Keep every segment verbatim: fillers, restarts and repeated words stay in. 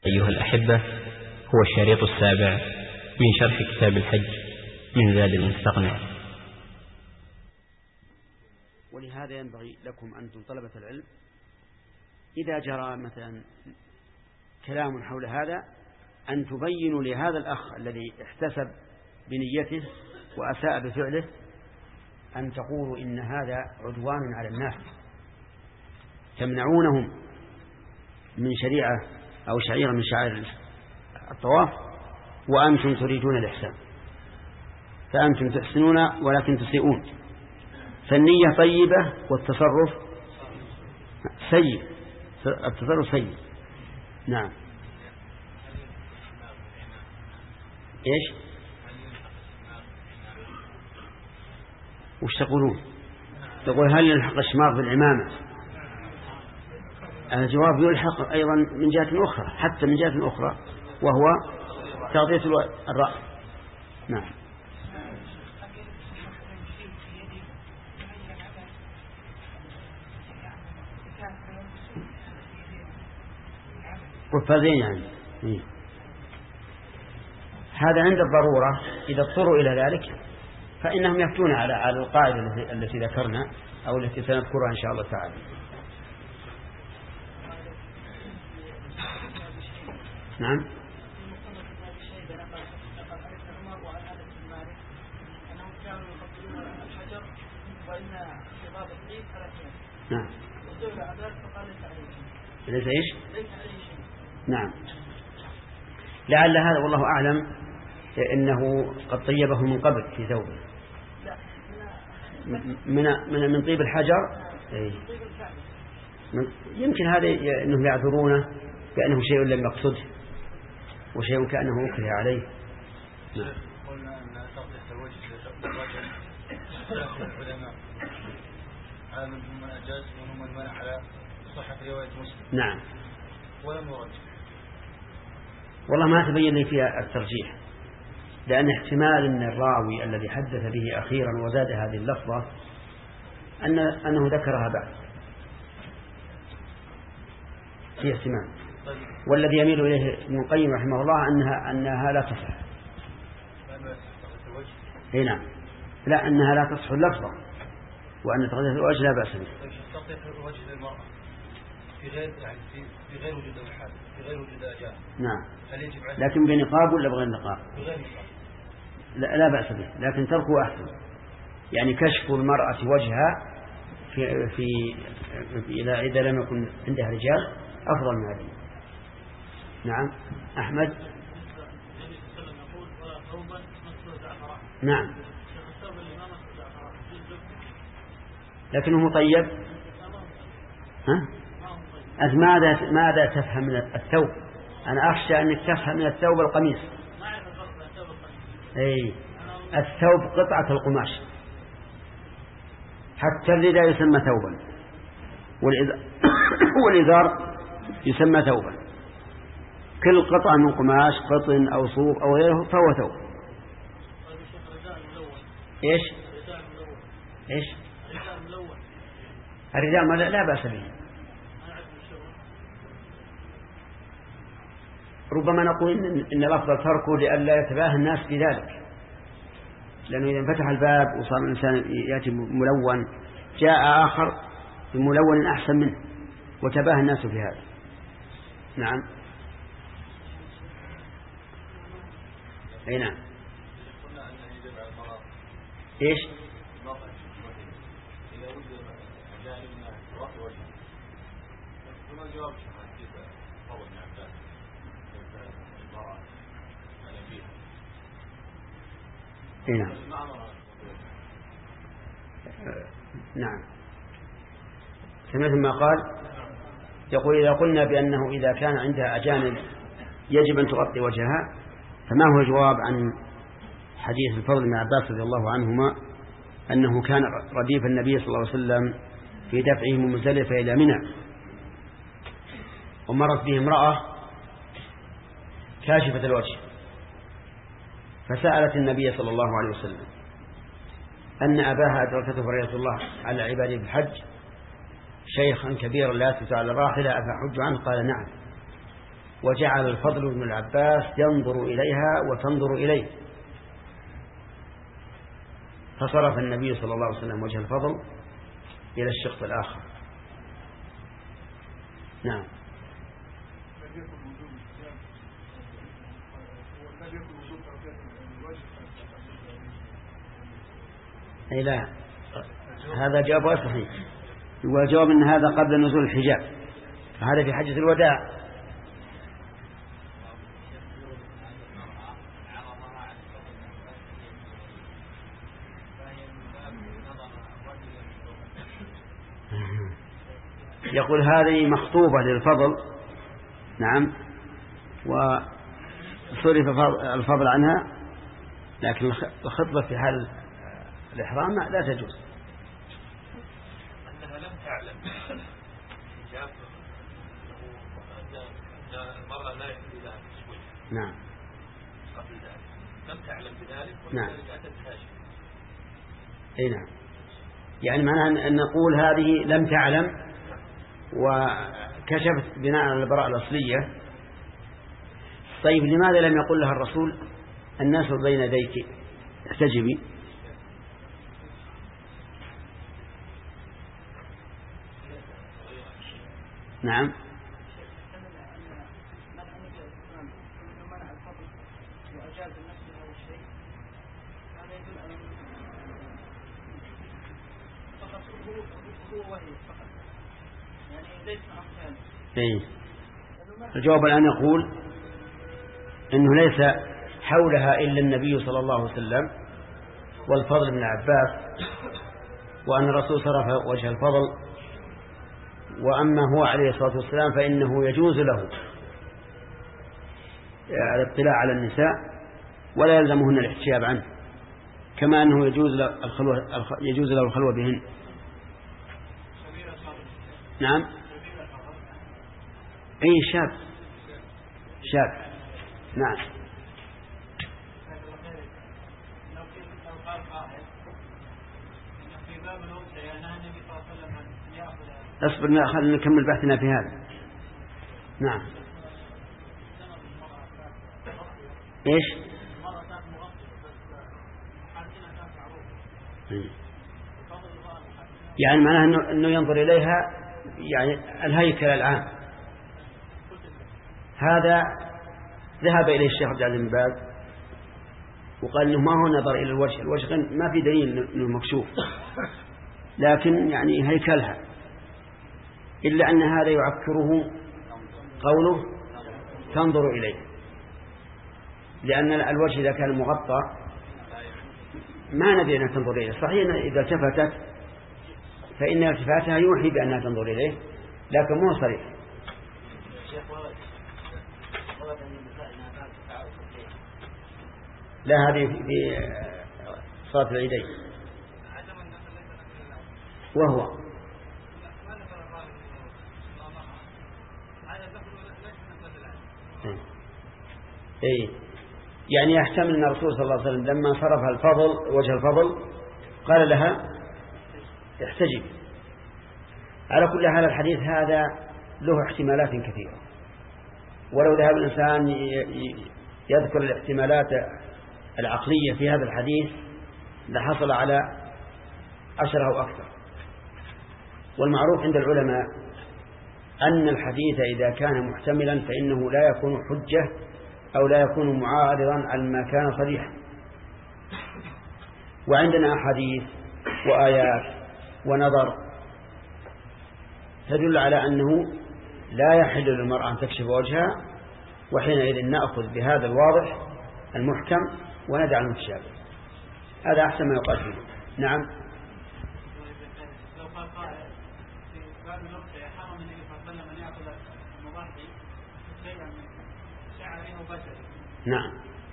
أيها الأحبة، هو الشريط السابع من شرح كتاب الحج من زاد المستقنع. ولهذا ينبغي لكم أنتم طلبة العلم إذا جرى مثلا كلام حول هذا أن تبينوا لهذا الأخ الذي احتسب بنيته وأساء بفعله أن تقولوا إن هذا عدوان على الناس، تمنعونهم من شريعة أو شعيرة من شعائر الطواف وأنتم تريدون الإحسان، فأنتم تحسنون ولكن تسيئون. فالنية طيبة والتصرف سيء، التصرف سيء. نعم. إيش وش تقولون؟ تقول هل يلحق الشماغ بالعمامة؟ الجواب يلحق أيضا من جهة أخرى، حتى من جهة أخرى، وهو تغطية الرأس. نعم. قفازين يعني. إيه؟ هذا عند الضرورة، إذا اضطروا إلى ذلك فإنهم يفتون على على القاعدة التي ذكرنا أو التي سنذكرها إن شاء الله تعالى. نعم. نعم. ليس إيش؟ نعم. لعل هذا والله أعلم إنه قد طيبه من قبل في ثوبه من من من طيب الحجر. يمكن هذا إنه يعذرونه بأنه شيء لم يقصده وشيء كأنه أكره عليه. نعم. قلنا أن تغطية الوجه للرجل العلماء على من أجاز ومن منع على صحة رواية مسلم. نعم. ولم يرجح. والله ما تبين لي فيها الترجيح، لأن احتمال أن الراوي الذي حدث به أخيرا وزاد هذه اللفظة أن أنه ذكرها بعد، في احتمال. والذي يميل إليه ابن القيم رحمه الله أنها أنها لا تصح. هنا لا، أنها لا تصح اللفظة، وأن تغطية الوجه لا بأس به. تغطية الوجه للمرأة في غير يعني في غير وجود الحال، في غير وجود أجانب. نعم. لكن بنقاب ولا بغير نقاب؟ بغير نقاب. لا, لا بأس به، لكن تركه أحسن. يعني كشف المرأة وجهها في في إذا إذا لم يكن عندها رجال أفضل من هذه. نعم. أحمد. نعم. لكنه مطيب. ها؟ ماذا ماذا تفهم من الثوب؟ أنا أخشى أنك تفهم من الثوب القميص. أي الثوب قطعة القماش، حتى الرداء يسمى ثوبا، والإزار يسمى ثوبا. كل قطعة من قماش، قطن أو صوف أو غيره، فهو ثوب. إيش؟ إيش؟ الرداء ما لا بأس به. ربما نقول إن الأفضل تركه لئلا يتباهى الناس بذلك، لأنه إذا انفتح الباب وصار الإنسان يأتي ملون، جاء آخر بملون أحسن منه وتباهى الناس في هذا. نعم. أي نعم. إيش؟ نعم. نعم. سمعت ما قال؟ يقول إذا قلنا بأنه إذا كان عندها أجانب يجب أن تغطي وجهها، فما هو الجواب عن حديث الفضل بن عباس رضي الله عنهما أنه كان رديف النبي صلى الله عليه وسلم في دفعه من مزدلفة إلى منى، ومرت به امرأة كاشفة الوجه، فسألت النبي صلى الله عليه وسلم أن أباها أدركته فريضة الله على عباده بالحج، شيخا كبيرا لا يثبت على الراحلة أفحج عنه؟ قال نعم. وجعل الفضل بن العباس ينظر إليها وتنظر إليه، فصرف النبي صلى الله عليه وسلم وجه الفضل إلى الشق الآخر. نعم. أي لا، هذا جواب صحيح، والجواب أن هذا قبل نزول الحجاب، فهذا في حجة الوداع. يقول هذه مخطوبة للفضل، نعم، وصرف الفضل عنها، لكن الخطبة في حال الإحرام لا تجوز. أنها لم تعلم حجاب أن المرأة لا يحل لها تسويق. نعم. قبل ذلك لم تعلم بذلك ولذلك أتت كاشفة. أي نعم. يعني معناها أن نقول هذه لم تعلم وكشفت بناء على البراءة الأصلية. طيب لماذا لم يقل لها الرسول الناس بين يديك احتجبي؟ نعم. إيه. الجواب الآن يقول إنه ليس حولها إلا النبي صلى الله عليه وسلم والفضل بن عباس، وأن الرسول صرف وجه الفضل، وأما هو عليه الصلاة والسلام فإنه يجوز له الاطلاع على النساء ولا يلزمهن الاحتجاب عنه، كما أنه يجوز له الخلوة, يجوز له الخلوة بهن. نعم. أي شاب شاب. نعم. اصبر خلينا نكمل بحثنا في هذا. نعم. ايش؟ يعني معناه انه انه ينظر اليها يعني الهيكل العام. هذا ذهب اليه الشيخ عبد العزيز بن باز وقال انه ما هو نظر الى الوجه، الوجه ما في دليل انه مكشوف، لكن يعني هيكلها، إلا أن هذا يعكره قوله تنظر إليه، لأن الوجه إذا كان مغطى ما ندري أنها تنظر إليه. صحيح إذا التفتت فإن التفاتها يوحي بأنها تنظر إليه، لكن مو صريح. لا، هذه في صلاة العيدين. وهو إيه يعني يحتمل أن الرسول صلى الله عليه وسلم لما صرف الفضل وجه الفضل قال لها احتجب. على كل حال الحديث هذا له احتمالات كثيرة، ولو ذهب الإنسان يذكر الاحتمالات العقلية في هذا الحديث لحصل على عشرة أو أكثر. والمعروف عند العلماء أن الحديث إذا كان محتملا فإنه لا يكون حجة أو لا يكون معارضا على ما كان صريحا. وعندنا أحاديث وآيات ونظر تدل على أنه لا يحل للمرأة أن تكشف وجهها، وحينئذ نأخذ بهذا الواضح المحكم وندع المتشابه. هذا أحسن ما يقال فيه. نعم. لو قال قائل في باب الرقية حرم النبي صلى الله عليه وسلم أن يأخذ المضحي شيئا من شعره وبشره. نعم.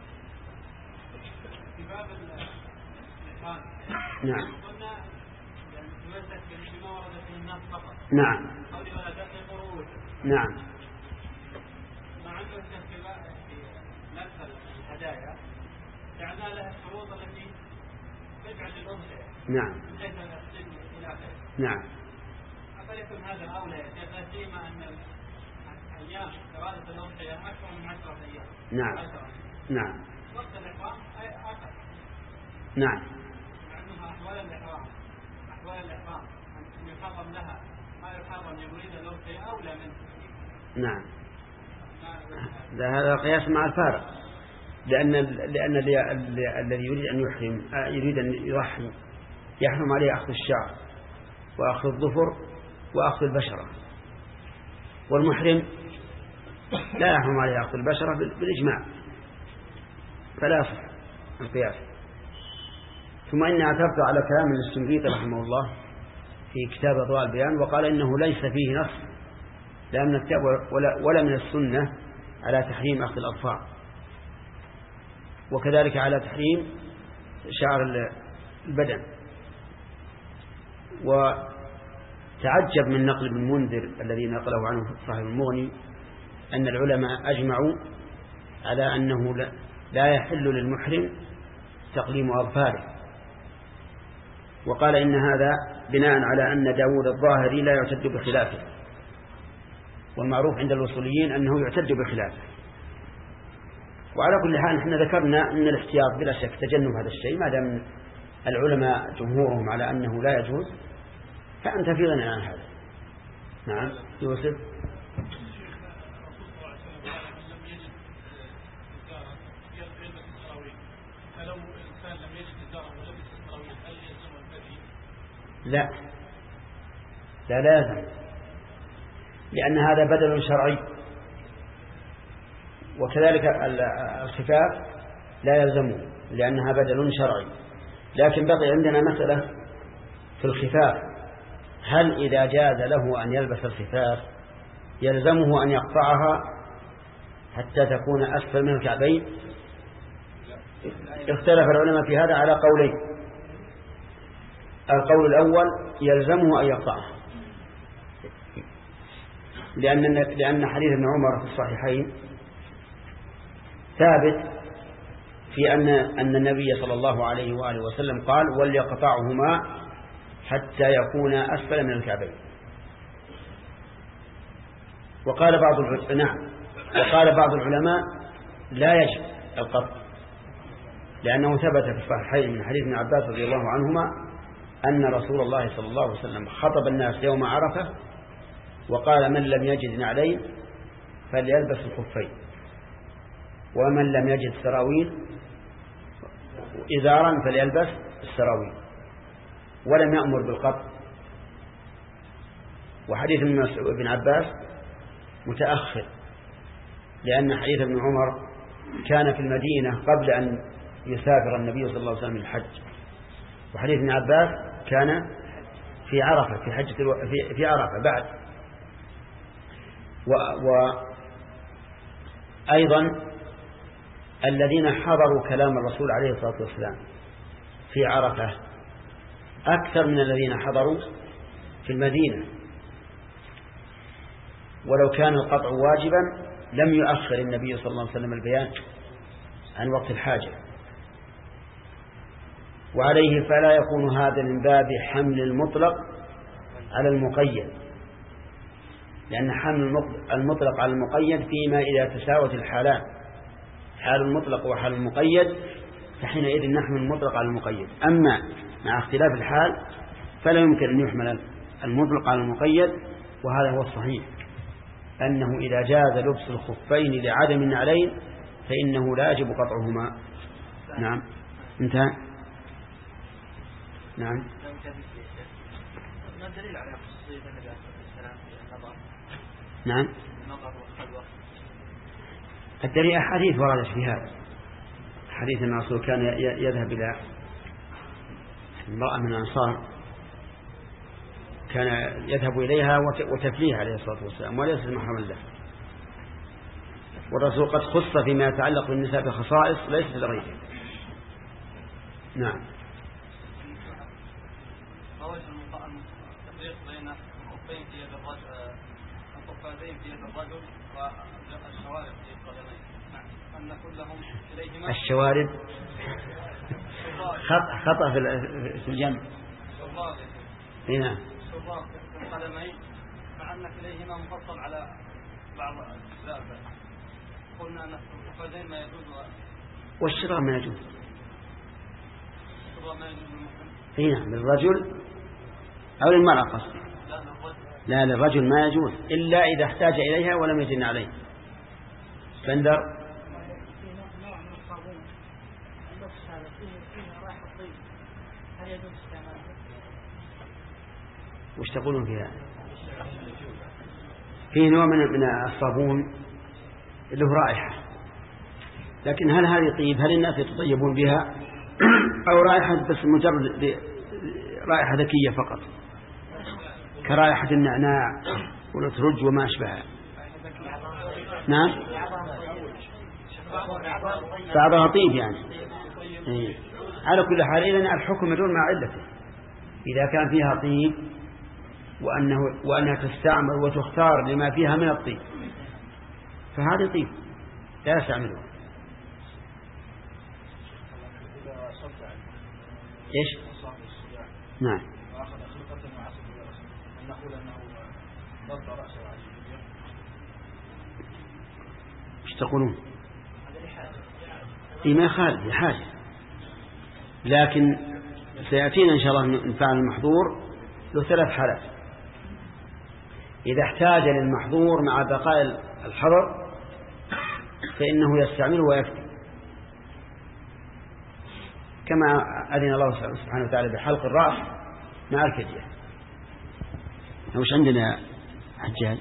في باب الإحرام. نعم. قلنا يمسك بما ورد في الناس فقط. نعم. قولي ولا تحلق رؤوسه. نعم. ما عنده استخدام في نفس الهدايا جعلنا لها الشروط التي تجعل الأنثى. نعم. ليس الى آخره. نعم. أفليكن هذا أولى يا شيخ، لا سيما أن أيام إرادة الأضحية أكثر من عشرة أيام. نعم نعم وقت الإحرام أكثر. نعم. مع أنها أحوال الإحرام أحوال الإحرام أن يحرم لها ما يحرم يريد الأضحية أولى منه. نعم. هذا قياس مع الفارق، لأن لأن الذي يريد أن يحرم يريد أن يضحي يحرم عليه أخذ الشعر وأخذ الظفر وأخذ البشرة، والمحرم لا يحرم عليه أخذ البشرة بالإجماع، فلا يصح القياس. ثم إني اعترضت على كلام السنجيطي رحمه الله في كتاب أضواء البيان، وقال إنه ليس فيه نص لا من الكتاب ولا, ولا من السنة على تحريم أخذ الأظفار، وكذلك على تحريم شعر البدن. وتعجب من نقل ابن المنذر الذي نقله عنه صاحب المغني أن العلماء أجمعوا على أنه لا يحل للمحرم تقليم أظفاره، وقال إن هذا بناء على أن داود الظاهري لا يعتد بخلافه، والمعروف عند الوصوليين أنه يعتد بخلافه. وعلى كل حال نحن ذكرنا أن الاحتياط بلا شك تجنب هذا الشيء، ما دام العلماء جمهورهم على أنه لا يجوز فأنت في غنى عن هذا. نعم يوسف. لا لا لازم، لأن هذا بدل شرعي، وكذلك الخفاف لا يلزمه لأنها بدل شرعي. لكن بقي عندنا مسألة في الخفاف، هل إذا جاز له أن يلبس الخفاف يلزمه أن يقطعها حتى تكون أسفل من الكعبين؟ اختلف العلماء في هذا على قولين. القول الأول يلزمه أن يقطعها، لأن لأن حديث ابن عمر في الصحيحين ثابت في أن أن النبي صلى الله عليه وآله وسلم قال وليقطعهما حتى يكون أسفل من الكعبين. وقال بعض العلماء نعم وقال بعض العلماء لا يجب القطع، لأنه ثبت في الصحيحين من حديث ابن عباس رضي الله عنهما أن رسول الله صلى الله عليه وسلم خطب الناس يوم عرفة وقال من لم يجد نعلين فليلبس الخفين، ومن لم يجد سراويل إزارا فليلبس السراويل، ولم يأمر بالقطع. وحديث ابن عباس متأخر، لأن حديث ابن عمر كان في المدينة قبل أن يسافر النبي صلى الله عليه وسلم الحج، وحديث ابن عباس كان في عرفة في حجة الو... في... في عرفة بعد. وأيضا الذين حضروا كلام الرسول عليه الصلاة والسلام في عرفة أكثر من الذين حضروا في المدينة، ولو كان القطع واجبا لم يؤخر النبي صلى الله عليه وسلم البيان عن وقت الحاجة. وعليه فلا يكون هذا من باب حمل المطلق على المقيد، لأن حمل المطلق على المقيد فيما إذا تساوت الحالان، حال المطلق وحال المقيد، فحينئذ نحمل المطلق على المقيد. أما مع اختلاف الحال فلا يمكن أن يحمل المطلق على المقيد، وهذا هو الصحيح، أنه إذا جاز لبس الخفين لعدم النعلين فإنه لا يجب قطعهما. نعم انتهى. نعم. ما الدليل على خصوصية النبي عليه الصلاة والسلام في النظر؟ نعم. النظر والخلوة. الدليل أحاديث وردت في هذا. حديث أن الرسول كان يذهب إلى امرأة من الأنصار كان يذهب إليها وتفليها عليه الصلاة والسلام وليس محرما له، والرسول قد خص فيما يتعلق بالنساء بخصائص ليست لغيره. نعم. التفريق بين الخفين في يد الرجل الخفين في يد الرجل والشوارب في القدمين، أن كلهم إليهما الشوارب خطأ في الجنب. شراب هنا شراب في القدمين، مع أن إليهما مفصل على بعض الأسباب قلنا أن الفردين ما يجوز والشراء ما يجوز. الشراء ما يجوز للمحرم. اي نعم للرجل أو للمرأة قصدي. لا للرجل. لا للرجل ما يجوز إلا إذا احتاج إليها ولم يجن عليه. بندر نوع من الصابون اللبس هذا فيه فيه رائحة طيب هل يجوز استعماله؟ وش تقولون فيها؟ فيه نوع من من الصابون له رائحة، لكن هل هذه طيب؟ هل الناس يتطيبون بها أو رائحة بس مجرد رائحة ذكية فقط كرائحة النعناع والأترج وما أشبهها؟ نعم بعضها طيب يعني. إيه. على كل حال إذن الحكم يدور مع علته. إذا كان فيها طيب وأنه وأنها تستعمل وتختار لما فيها من الطيب فهذا طيب لا يستعملها. إيش؟ نعم. ايش تقولون؟ إيه ما يخالف لحاجة، لكن سيأتينا إن شاء الله من فعل المحظور له ثلاث حالات. إذا احتاج للمحظور مع بقاء الحظر فإنه يستعمله ويكفي، كما أذن الله سبحانه وتعالى بحلق الرأس مع الفدية. وش عندنا حجاج؟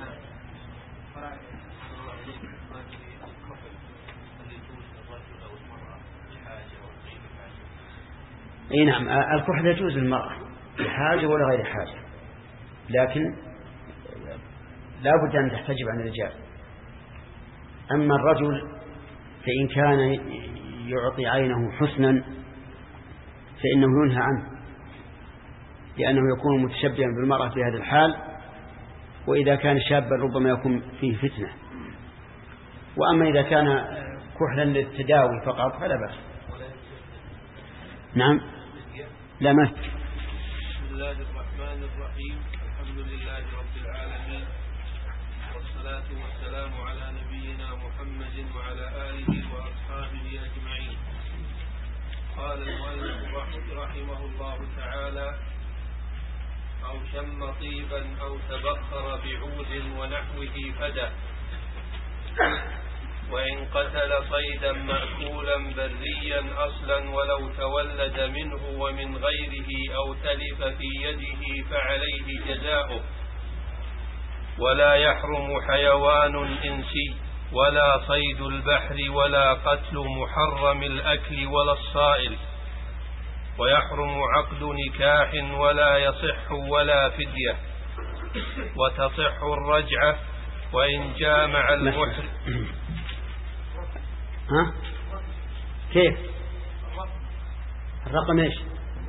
اي نعم الكحل يجوز للمرأة لحاجة ولا غير حاجة، لكن لا بد أن تحتجب عن الرجال. أما الرجل فإن كان يعطي عينه حسنا فإنه ينهى عنه، لأنه يكون متشبها بالمرأة في هذا الحال، وإذا كان شابا ربما يكون فيه فتنة. وأما إذا كان كحلا للتداوي فقط فلا بأس. نعم لا ما. بسم الله الرحمن الرحيم. الحمد لله رب العالمين، والصلاة والسلام على نبينا محمد وعلى آله وأصحابه أجمعين. قال المؤلف رحمه الله تعالى: أو شم طيبا أو تبخر بعود ونحوه فدى، وإن قتل صيدا مأكولا بريا أصلا ولو تولد منه ومن غيره أو تلف في يده فعليه جزاؤه، ولا يحرم حيوان إنسي ولا صيد البحر ولا قتل محرم الأكل ولا الصائل، ويحرم عقد نكاح ولا يصح ولا فدية، وتصح الرجعة وإن جامع المحرم. ها كيف الرقم ايش؟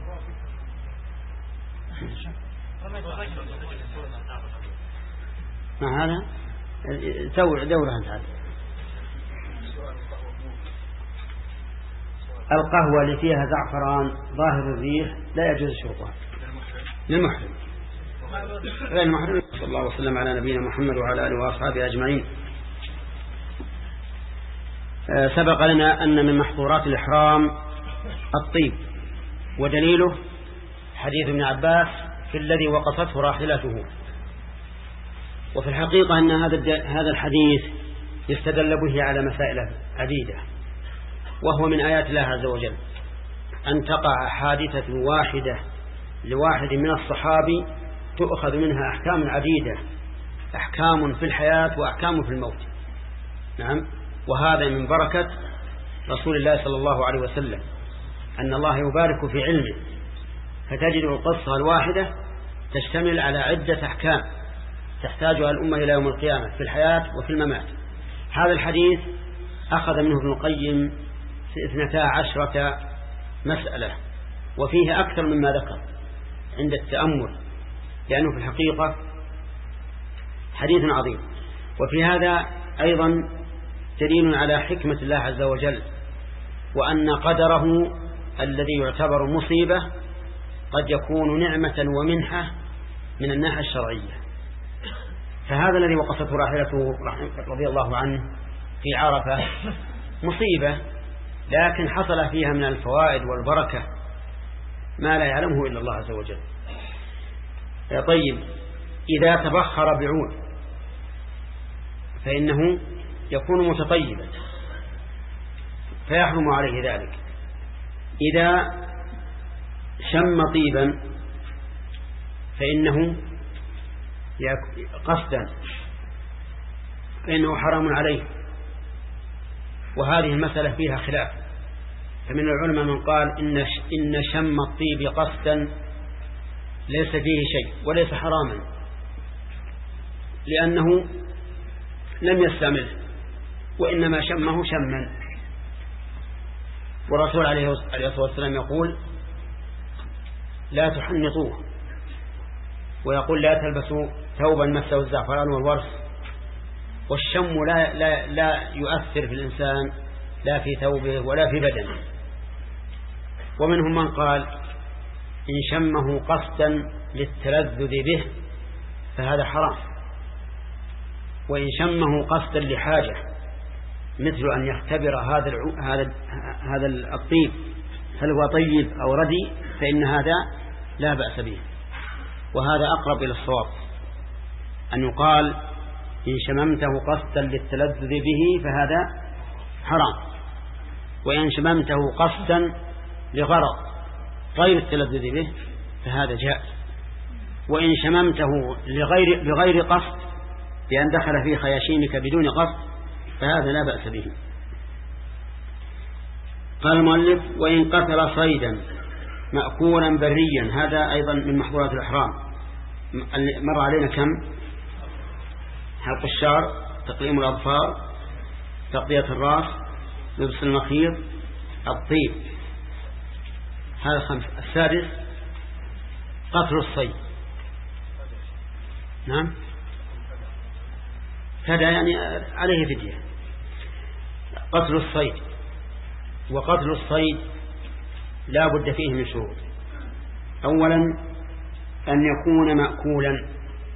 مع هذا سوي دورة انت. هذا القهوة اللي فيها زعفران ظاهر الريح لا يجوز شربها للمحرم غير المحرم. صلى الله وسلم على نبينا محمد وعلى آله وأصحابه أجمعين. سبق لنا أن من محظورات الإحرام الطيب، ودليله حديث ابن عباس في الذي وقفته راحلته. وفي الحقيقة أن هذا هذا الحديث يستدل به على مسائل عديدة، وهو من آيات الله عز وجل أن تقع حادثة واحدة لواحد من الصحابي تؤخذ منها أحكام عديدة، أحكام في الحياة وأحكام في الموت. نعم، وهذا من بركة رسول الله صلى الله عليه وسلم أن الله يبارك في علمه، فتجد القصة الواحدة تشتمل على عدة أحكام تحتاجها الأمة إلى يوم القيامة في الحياة وفي الممات. هذا الحديث أخذ منه ابن القيم اثنتا عشرة مسألة، وفيه أكثر مما ذكر عند التأمل، لأنه في الحقيقة حديث عظيم. وفي هذا أيضا دليل على حكمة الله عز وجل، وأن قدره الذي يعتبر مصيبة قد يكون نعمة ومنحة من الناحية الشرعية. فهذا الذي وقفته راحلته رضي الله عنه في عرفة مصيبة، لكن حصل فيها من الفوائد والبركة ما لا يعلمه إلا الله عز وجل. طيب، إذا تبخر بعود فإنه يكون متطيبا فيحرم عليه ذلك. إذا شم طيبا فإنه قصدا فإنه حرام عليه، وهذه المسألة فيها خلاف. فمن العلماء من قال إن إن شم الطيب قصدا ليس فيه شيء وليس حراما، لأنه لم يستعمله وإنما شمه شما. والرسول عليه الصلاة والسلام يقول لا تحنطوه، ويقول لا تلبسوا ثوبا مسه الزعفران والورس. والشم لا, لا, لا يؤثر في الإنسان لا في ثوبه ولا في بدنه. ومنهم من قال إن شمه قصدا للتلذذ به فهذا حرام، وإن شمه قصدا لحاجة مثل أن يختبر هذا هذا هذا الطيب هل هو طيب أو ردي فإن هذا لا بأس به. وهذا أقرب إلى الصواب، أن يقال إن شممته قصدا للتلذذ به فهذا حرام، وإن شممته قصدا لغرض غير التلذذ به فهذا جائز. وإن شممته لغير بغير قصد بأن دخل في خياشيمك بدون قصد فهذا لا بأس به. قال المؤلف وإن قتل صيدا مأكولا بريا، هذا أيضا من محظورات الإحرام. مر علينا كم؟ حلق الشعر، تقليم الأظفار، تغطية الرأس، لبس المخيط، الطيب، هذا خمس. السادس قتل الصيد. نعم، هذا يعني عليه فدية. قتل الصيد، وقتل الصيد لا بد فيه من شروط. أولا أن يكون مأكولا،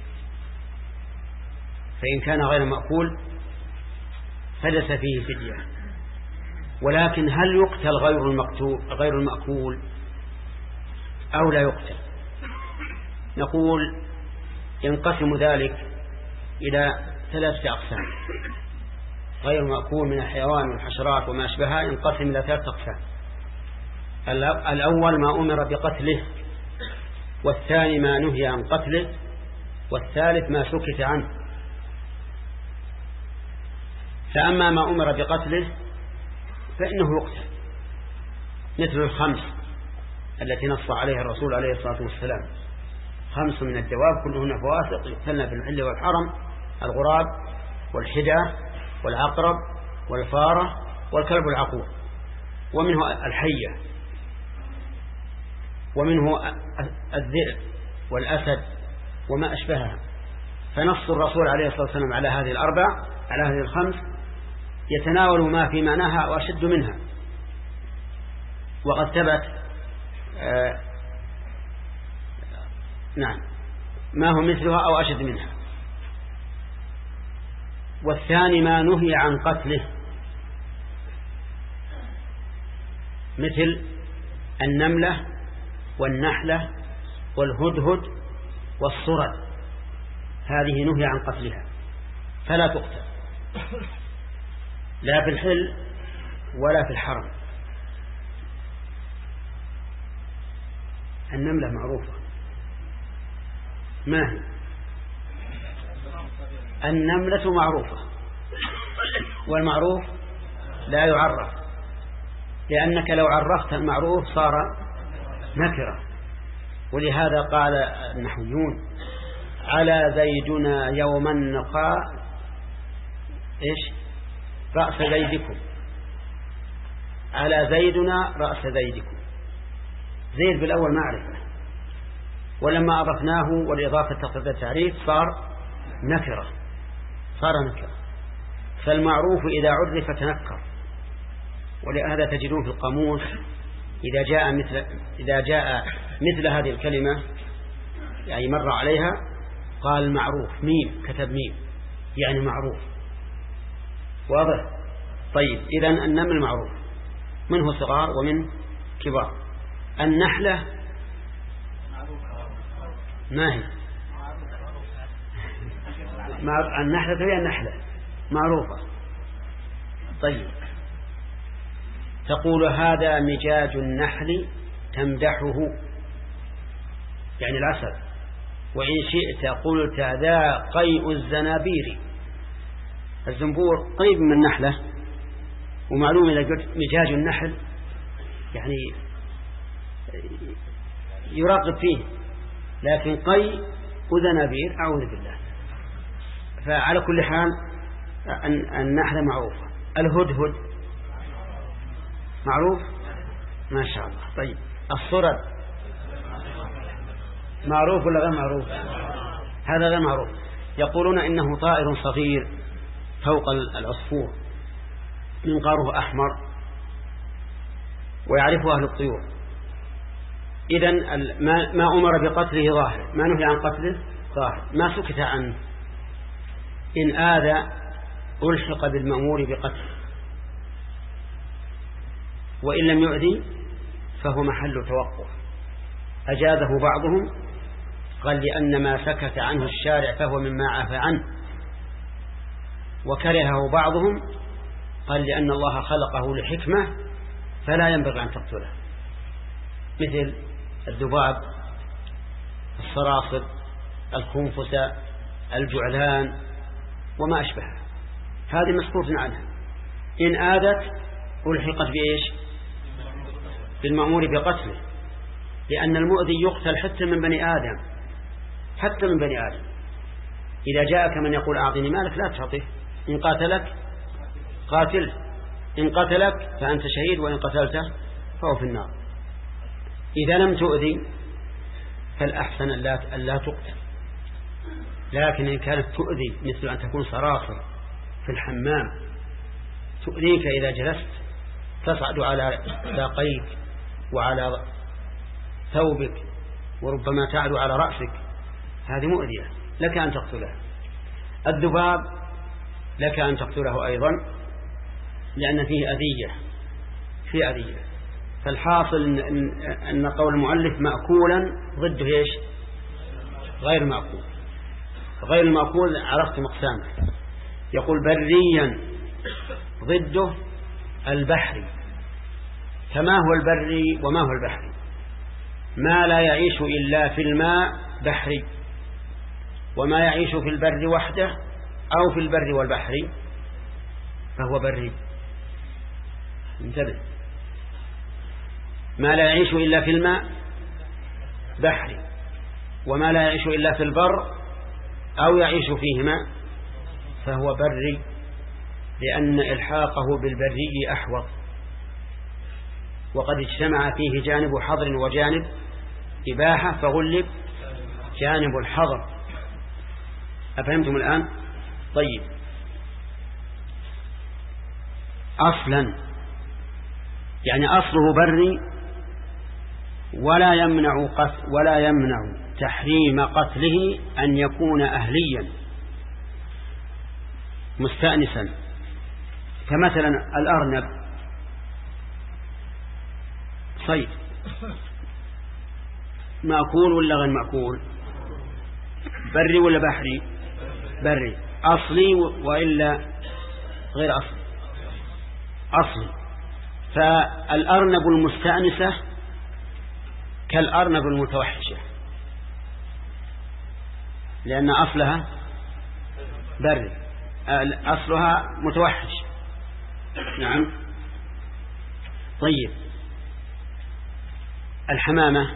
فإن كان غير مأكول فليس فيه فدية. ولكن هل يقتل غير المقتول غير المأكول أو لا يقتل؟ نقول ينقسم ذلك إلى ثلاثة أقسام. غير مأكول من الحيوان والحشرات وما أشبهها ينقسم إلى ثلاثة أقسام. الأول ما أمر بقتله، والثاني ما نهي عن قتله، والثالث ما سكت عنه. فأما ما أمر بقتله فإنه يقتل، مثل الخمس التي نص عليها الرسول عليه الصلاة والسلام: خمس من الدواب كلهن فواسق يقتلن في الحل والحرم: الغراب والحدى والعقرب والفارة والكلب العقور. ومنه الحية، ومنه الذئب والأسد وما أشبهها. فنص الرسول عليه الصلاة والسلام على هذه الأربع على هذه الخمس يتناول ما في معناها وأشد منها، وقد ثبت آه نعم ما هو مثلها أو أشد منها. والثاني ما نهي عن قتله، مثل النملة والنحلة والهدهد والصرد، هذه نهي عن قتلها فلا تقتل لا في الحل ولا في الحرم. النملة معروفة، ما هي؟ النملة معروفة، والمعروف لا يعرف، لأنك لو عرفت المعروف صار نكرة. ولهذا قال النحويون: على زيدنا يوم النقاء إيش رأس زيدكم، على زيدنا رأس زيدكم. زيد بالأول معرفة، ولما أضفناه والإضافة تقتضي التعريف صار نكرة، صار نكرة. فالمعروف إذا عرف تنكر. ولهذا تجدون في القاموس إذا جاء مثل إذا جاء مثل هذه الكلمة يعني مر عليها قال معروف، ميم كتب ميم يعني معروف، واضح؟ طيب إذن النمل معروف، منه صغار ومن كبار. النحلة ما هي؟ النحلة هي النحلة معروفة. طيب تقول هذا مجاج النحل تمدحه يعني العسل، وإن شئت قلت ذا قيء الزنابير. الزنبور قريب من النحلة، ومعلوم إذا قلت مجاج النحل يعني يراقب فيه، لكن قيء وزنابير أعوذ بالله. فعلى كل حال النحلة معروفة. الهدهد معروف ما شاء الله. طيب الصرد معروف ولا غير معروف؟ هذا غير معروف. يقولون إنه طائر صغير فوق العصفور، منقاره أحمر ويعرفه أهل الطيور. إذن ما أمر بقتله ظاهر، ما نهي عن قتله ظاهر، ما سكت عنه. إن آذى ألحق بالمأمور بقتله، وإن لم يؤذي فهو محل توقف. أجازه بعضهم قال لأن ما سكت عنه الشارع فهو مما عفى عنه، وكرهه بعضهم قال لأن الله خلقه لحكمة فلا ينبغي أن تقتله، مثل الذباب، الصراصر، الخنفسة، الجعلان وما أشبهها، هذه مسكوت عنها. إن آذت ألحقت بإيش؟ بالمأمور بقتله، لأن المؤذي يقتل حتى من بني آدم، حتى من بني آدم. إذا جاءك من يقول أعطني مالك لا تعطيه، إن قاتلك قاتله، إن قتلك فأنت شهيد، وإن قتلته فهو في النار. إذا لم تؤذي فالأحسن أن لا تقتل، لكن إن كانت تؤذي مثل أن تكون صراصر في الحمام تؤذيك إذا جلست، تصعد على ساقيك وعلى ثوبك وربما تعلو على رأسك، هذه مؤذية لك أن تقتلها. الذباب لك أن تقتله أيضا، لأن فيه أذية، فيه أذية. فالحاصل إن, أن قول المؤلف مأكولا ضده إيش؟ غير مأكول. غير المأكول عرفت مقسامه. يقول بريا ضده البحري. فما هو البري وما هو البحري؟ ما لا يعيش إلا في الماء بحري، وما يعيش في البر وحده أو في البر والبحر فهو بري. انتبه، ما لا يعيش إلا في الماء بحري، وما لا يعيش إلا في البر أو يعيش فيهما فهو بري، لأن إلحاقه بالبري أحوط، وقد اجتمع فيه جانب حظر وجانب إباحة فغلب جانب الحظر. أفهمتم الآن؟ طيب أصلا يعني أصله بري، ولا يمنع قتل ولا يمنع تحريم قتله أن يكون أهليا مستأنسا، كمثلا الأرنب صيد مأكول ولا غير مأكول؟ بري ولا بحري؟ بري أصلي وإلا غير أصلي؟ أصلي. فالأرنب المستأنسة كالأرنب المتوحشة، لأن أصلها بري، أصلها متوحش. نعم. طيب الحمامة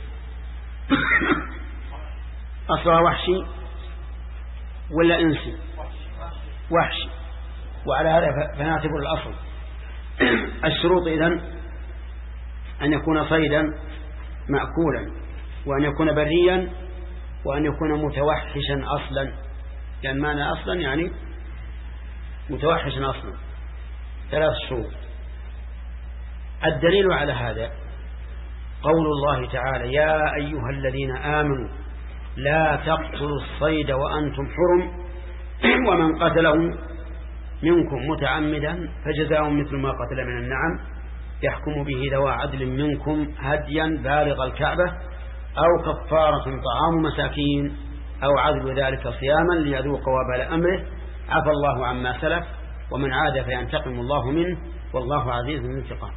أصلها وحشي ولا إنسي؟ وحشي، وعلى هذا فنعتبر الأصل. الشروط إذن أن يكون صيدا مأكولا، وأن يكون بريا، وأن يكون متوحشا أصلا، لأن معنى أصلا يعني متوحشا أصلا. ثلاث شروط. الدليل على هذا قول الله تعالى: يا أيها الذين آمنوا لا تقتلوا الصيد وأنتم حرم ومن قتله منكم متعمدا فجزاء مثل ما قتل من النعم يحكم به ذوى عدل منكم هديا بالغ الكعبة أو كفارة طعام مساكين أو عدل ذلك صياما ليذوق وبال أمره عفى الله عما سلف ومن عاد فينتقم الله منه والله عزيز ذو انتقام.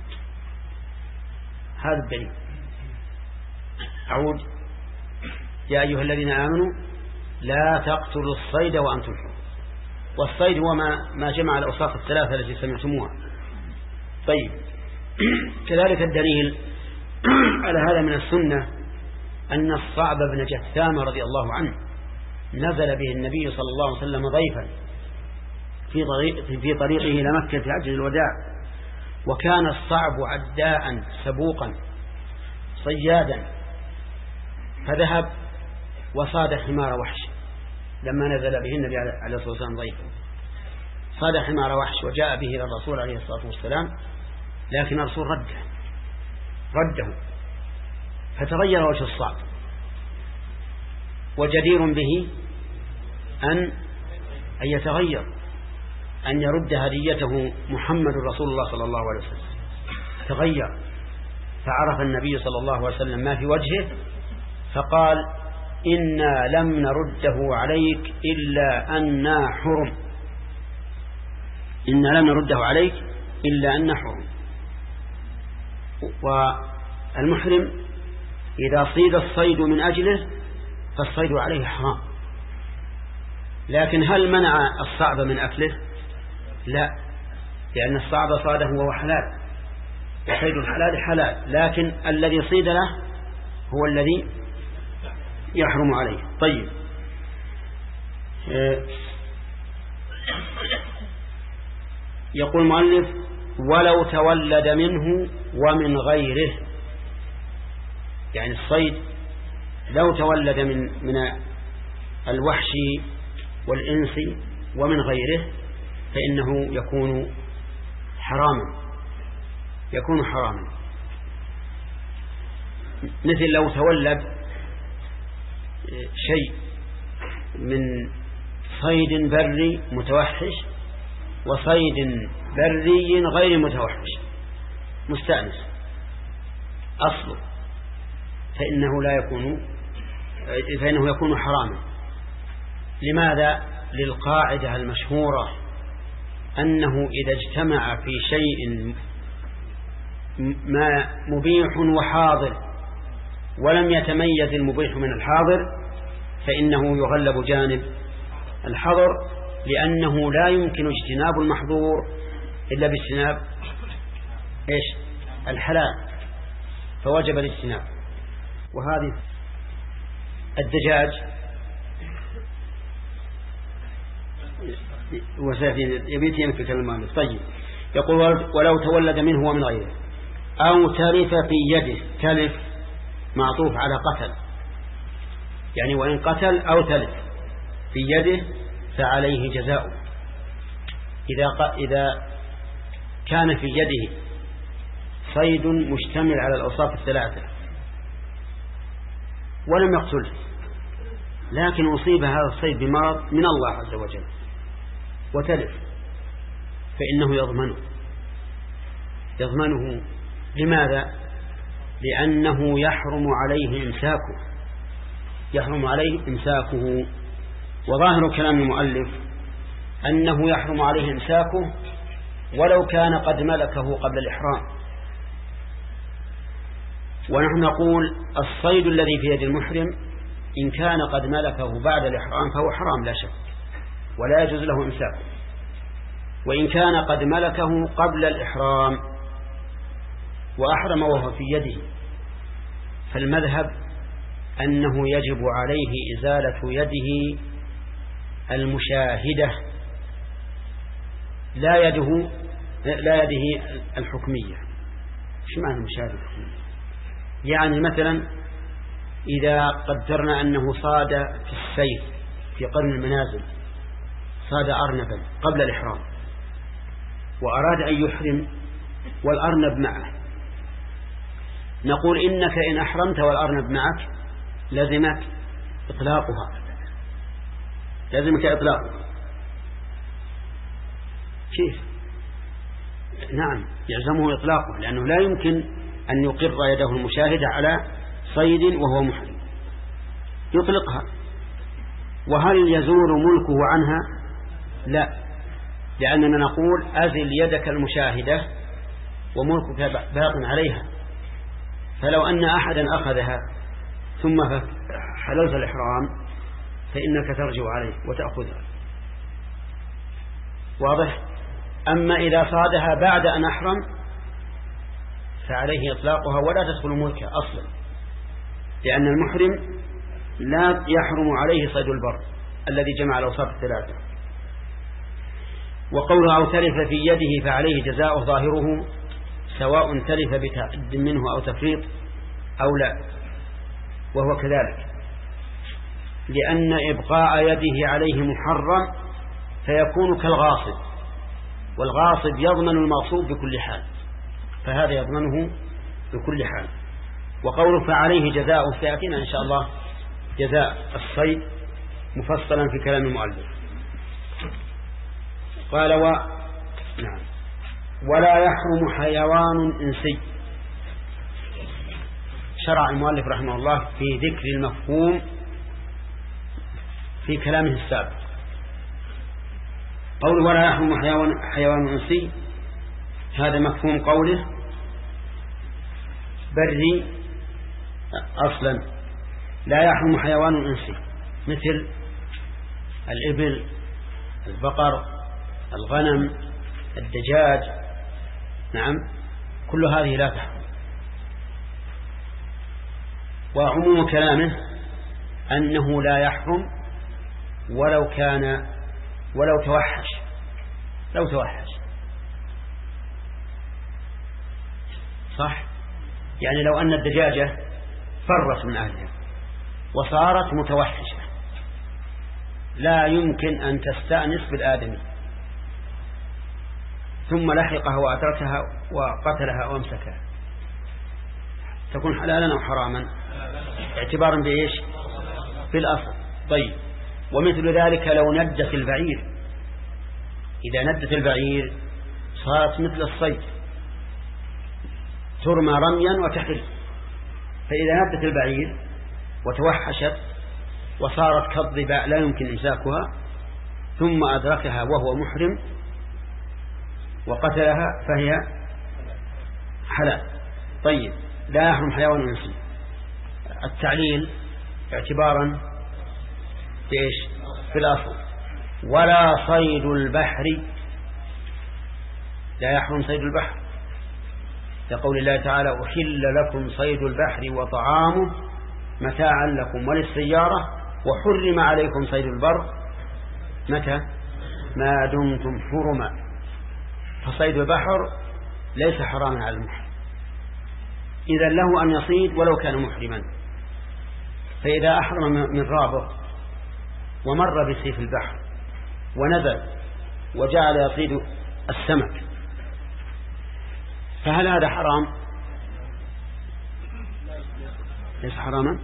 هذا الدليل. أعود: يا أيها الذين آمنوا لا تقتلوا الصيد وأنتم حرم. والصيد هو ما, ما جمع الأوصاف الثلاثة التي سمعتموها. طيب، كذلك الدليل على هذا من السنة أن الصعب بن جثام رضي الله عنه نزل به النبي صلى الله عليه وسلم ضيفا في, طريق في طريقه إلى مكة في حجة الوداع، وكان الصعب عداء سبوقا صيادا، فذهب وصاد حمار وحش لما نزل به النبي عليه الصلاة والسلام ضيفا، صاد حمار وحش وجاء به إلى الرسول عليه الصلاة والسلام، لكن الرسول رده رده فتغير وجه الصعب، وجدير به أن أن يتغير، أن يرد هديته محمد رسول الله صلى الله عليه وسلم. تغير، فعرف النبي صلى الله عليه وسلم ما في وجهه فقال: إنا لم نرده عليك إلا أننا حرم، إنا لم نرده عليك إلا أننا حرم. والمحرم إذا صيد الصيد من أجله فالصيد عليه حرام، لكن هل منع الصعب من أكله؟ لا، لأن الصعب صاده وهو حلال، وصيد الحلال حلال، لكن الذي صيد له هو الذي يحرم عليه. طيب، يقول المؤلف: ولو تولد منه ومن غيره، يعني الصيد لو تولد من من الوحش والإنس ومن غيره فإنه يكون حراما، يكون حراما. مثل لو تولد شيء من صيد بري متوحش وصيد بري غير متوحش مستأنس أصله، فإنه لا يكون فإنه يكون حراما. لماذا؟ للقاعدة المشهورة أنه إذا اجتمع في شيء ما مبيح وحاضر ولم يتميز المبيح من الحاضر فإنه يغلب جانب الحظر، لأنه لا يمكن اجتناب المحظور إلا باجتناب إيش؟ الحلال، فوجب الاجتناب. وهذه الدجاج يبيتين في كلمة. طيب، يقول: ولو تولد منه ومن غيره أو تلف في يده. تلف معطوف على قتل، يعني وإن قتل أو تلف في يده فعليه جزاء. إذا إذا كان في يده صيد مشتمل على الأوصاف الثلاثة ولم يقتله، لكن أصيب هذا الصيد بمرض من الله عز وجل وتلف، فإنه يضمنه يضمنه لماذا؟ لأنه يحرم عليه إمساكه يحرم عليه إمساكه وظاهر كلام المؤلف أنه يحرم عليه إمساكه ولو كان قد ملكه قبل الإحرام. ونحن نقول الصيد الذي في يد المحرم إن كان قد ملكه بعد الإحرام فهو حرام لا شك، ولا يجوز له إمساكه. وإن كان قد ملكه قبل الإحرام وأحرم وهو في يده فالمذهب أنه يجب عليه إزالة يده المشاهدة لا يده لا يده الحكمية. ايش معنى المشاهدة الحكمية؟ يعني مثلا إذا قدرنا أنه صاد في السيف في قرن المنازل صاد أرنبا قبل الإحرام وأراد أن يحرم والأرنب معه، نقول إنك إن أحرمت والأرنب معك لزمك إطلاقها، لازمك إطلاقها. كيف؟ نعم يلزمه إطلاقه، لأنه لا يمكن أن يقر يده المشاهدة على صيد وهو محرم، يطلقها. وهل يزول ملكه عنها؟ لا، لأننا نقول أزل يدك المشاهدة وملكك باق عليها. فلو أن أحدا أخذها ثم حللت الإحرام فإنك ترجع عليه وتأخذها. واضح؟ أما إذا صادها بعد أن أحرم فعليه إطلاقها ولا تدخل ملكه أصلا، لأن المحرم لا يحرم عليه صيد البر الذي جمع الأوصاف الثلاثة. وقوله أو تلف في يده فعليه جزاء ظاهره سواء تلف بتعد منه أو تفريط أو لا، وهو كذلك، لأن إبقاء يده عليه محرم فيكون كالغاصب، والغاصب يضمن المغصوب بكل حال، فهذا يضمنه بكل حال. وقوله فعليه جزاء سيأتينا إن شاء الله جزاء الصيد مفصلا في كلام المؤلف. قال و نعم ولا يحرم حيوان إنسي. شرع المؤلف رحمه الله في ذكر المفهوم في كلامه السابق. قوله ولا يحرم حيوان, حيوان إنسي، هذا مفهوم قوله بري أصلا لا يحرم حيوان إنسي، مثل الإبل، البقر، الغنم، الدجاج، نعم كل هذه لا تحرم. وعموم كلامه أنه لا يحرم ولو كان ولو توحش، لو توحش صح، يعني لو أن الدجاجة فرت من أهلها وصارت متوحشة لا يمكن أن تستأنس بالآدمي ثم لحقها وأتركها وقتلها وامسكها، تكون حلالا أو حراما اعتبارا بإيش؟ بالأصل. طيب، ومثل ذلك لو ندت البعير، إذا ندت البعير صارت مثل الصيد ترمى رميا وتحل، فإذا ندت البعير وتوحشت وصارت كالضباء لا يمكن إمساكها ثم أدركها وهو محرم وقتلها فهي حلال. طيب، لا يحرم حيوان إنسي. التعليل اعتبارا بإيش؟ في الأصل. ولا صيد البحر، لا يحرم صيد البحر، لقول الله تعالى أحل لكم صيد البحر وطعامه متاعا لكم وللسيارة وحرم عليكم صيد البر متى؟ ما دمتم حرما. فصيد البحر ليس حراما على المحرم، إذا له أن يصيد ولو كان محرما. فإذا أحرم من رابط ومر بسيف البحر ونزل وجعل يصيد السمك فهل هذا حرام؟ ليس حراما،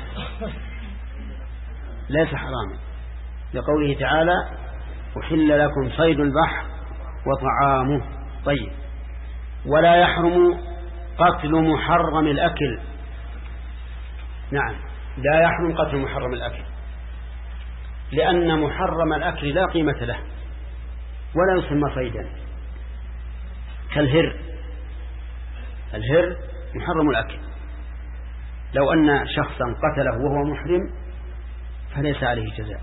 ليس حراما، لقوله تعالى أحل لكم صيد البحر وطعامه. طيب، ولا يحرم قتل محرم الأكل. نعم، لا يحرم قتل محرم الأكل، لأن محرم الأكل لا قيمة له ولا يسمى صيدا، كالهر، الهر محرم الأكل، لو أن شخصا قتله وهو محرم فليس عليه جزاء.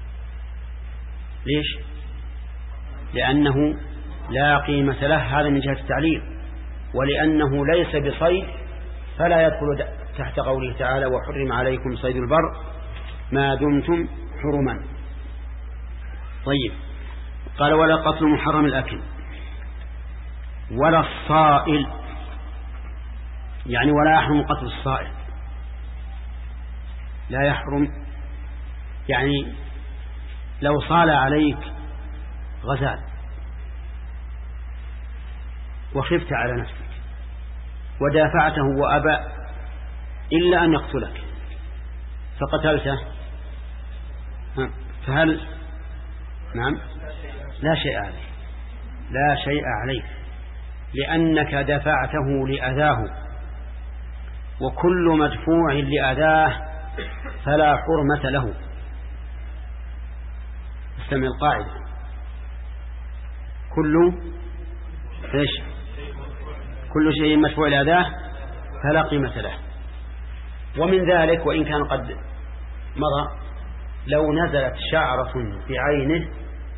ليش؟ لأنه لا قيمة له، هذا من جهة التعليل، ولأنه ليس بصيد فلا يدخل تحت قوله تعالى وحرم عليكم صيد البر ما دمتم حرما. طيب، قال ولا قتل محرم الأكل ولا الصائل، يعني ولا يحرم قتل الصائل، لا يحرم، يعني لو صال عليك غزال وخفت على نفسك ودافعته وأبى إلا أن يقتلك فقتلته فهل نعم لا شيء عليه لا شيء عليه لأنك دفعته لأذاه، وكل مدفوع لأذاه فلا حرمة له. استمع القاعدة: كل إيش كل شيء مدفوع لأذاه فلا قيمة له. ومن ذلك وإن كان قد مضى لو نزلت شعرة في عينه،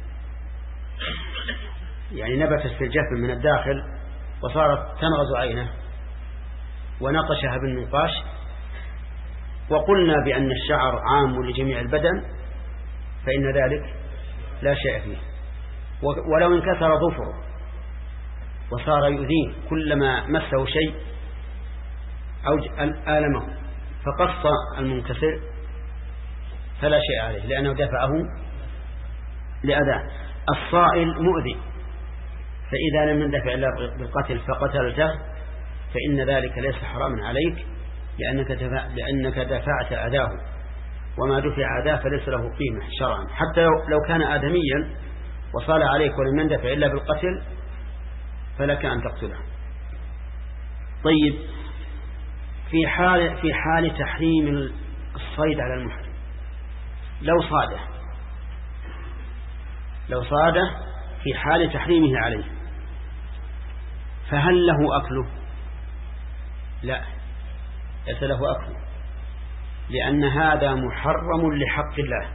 يعني نبتت في الجفن من الداخل وصارت تنغز عينه ونقشها بالنقاش، وقلنا بأن الشعر عام لجميع البدن، فإن ذلك لا شيء فيه. ولو انكسر ظفره وصار يؤذيه كلما مسه شيء أو آلمه فقص المنكسر فلا شيء عليه لأنه دفعه لأذاه. الصائل مؤذي، فإذا لم يندفع إلا بالقتل فقتلته فإن ذلك ليس حراما عليك لأنك, دفع لأنك دفعت أذاه، وما دفع أذاه فليس له قيمة شرعا، حتى لو كان آدميا وصال عليك ولم يندفع إلا بالقتل فلك أن تقتله. طيب، في حال في حال تحريم الصيد على المحرم، لو صاده لو صاده في حال تحريمه عليه فهل له أكله؟ لا، ليس له أكله، لأن هذا محرم لحق الله.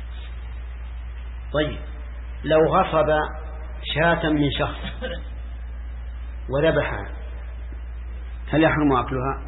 طيب، لو غصب شاة من شخص وذبحها هل يحرم أكلها؟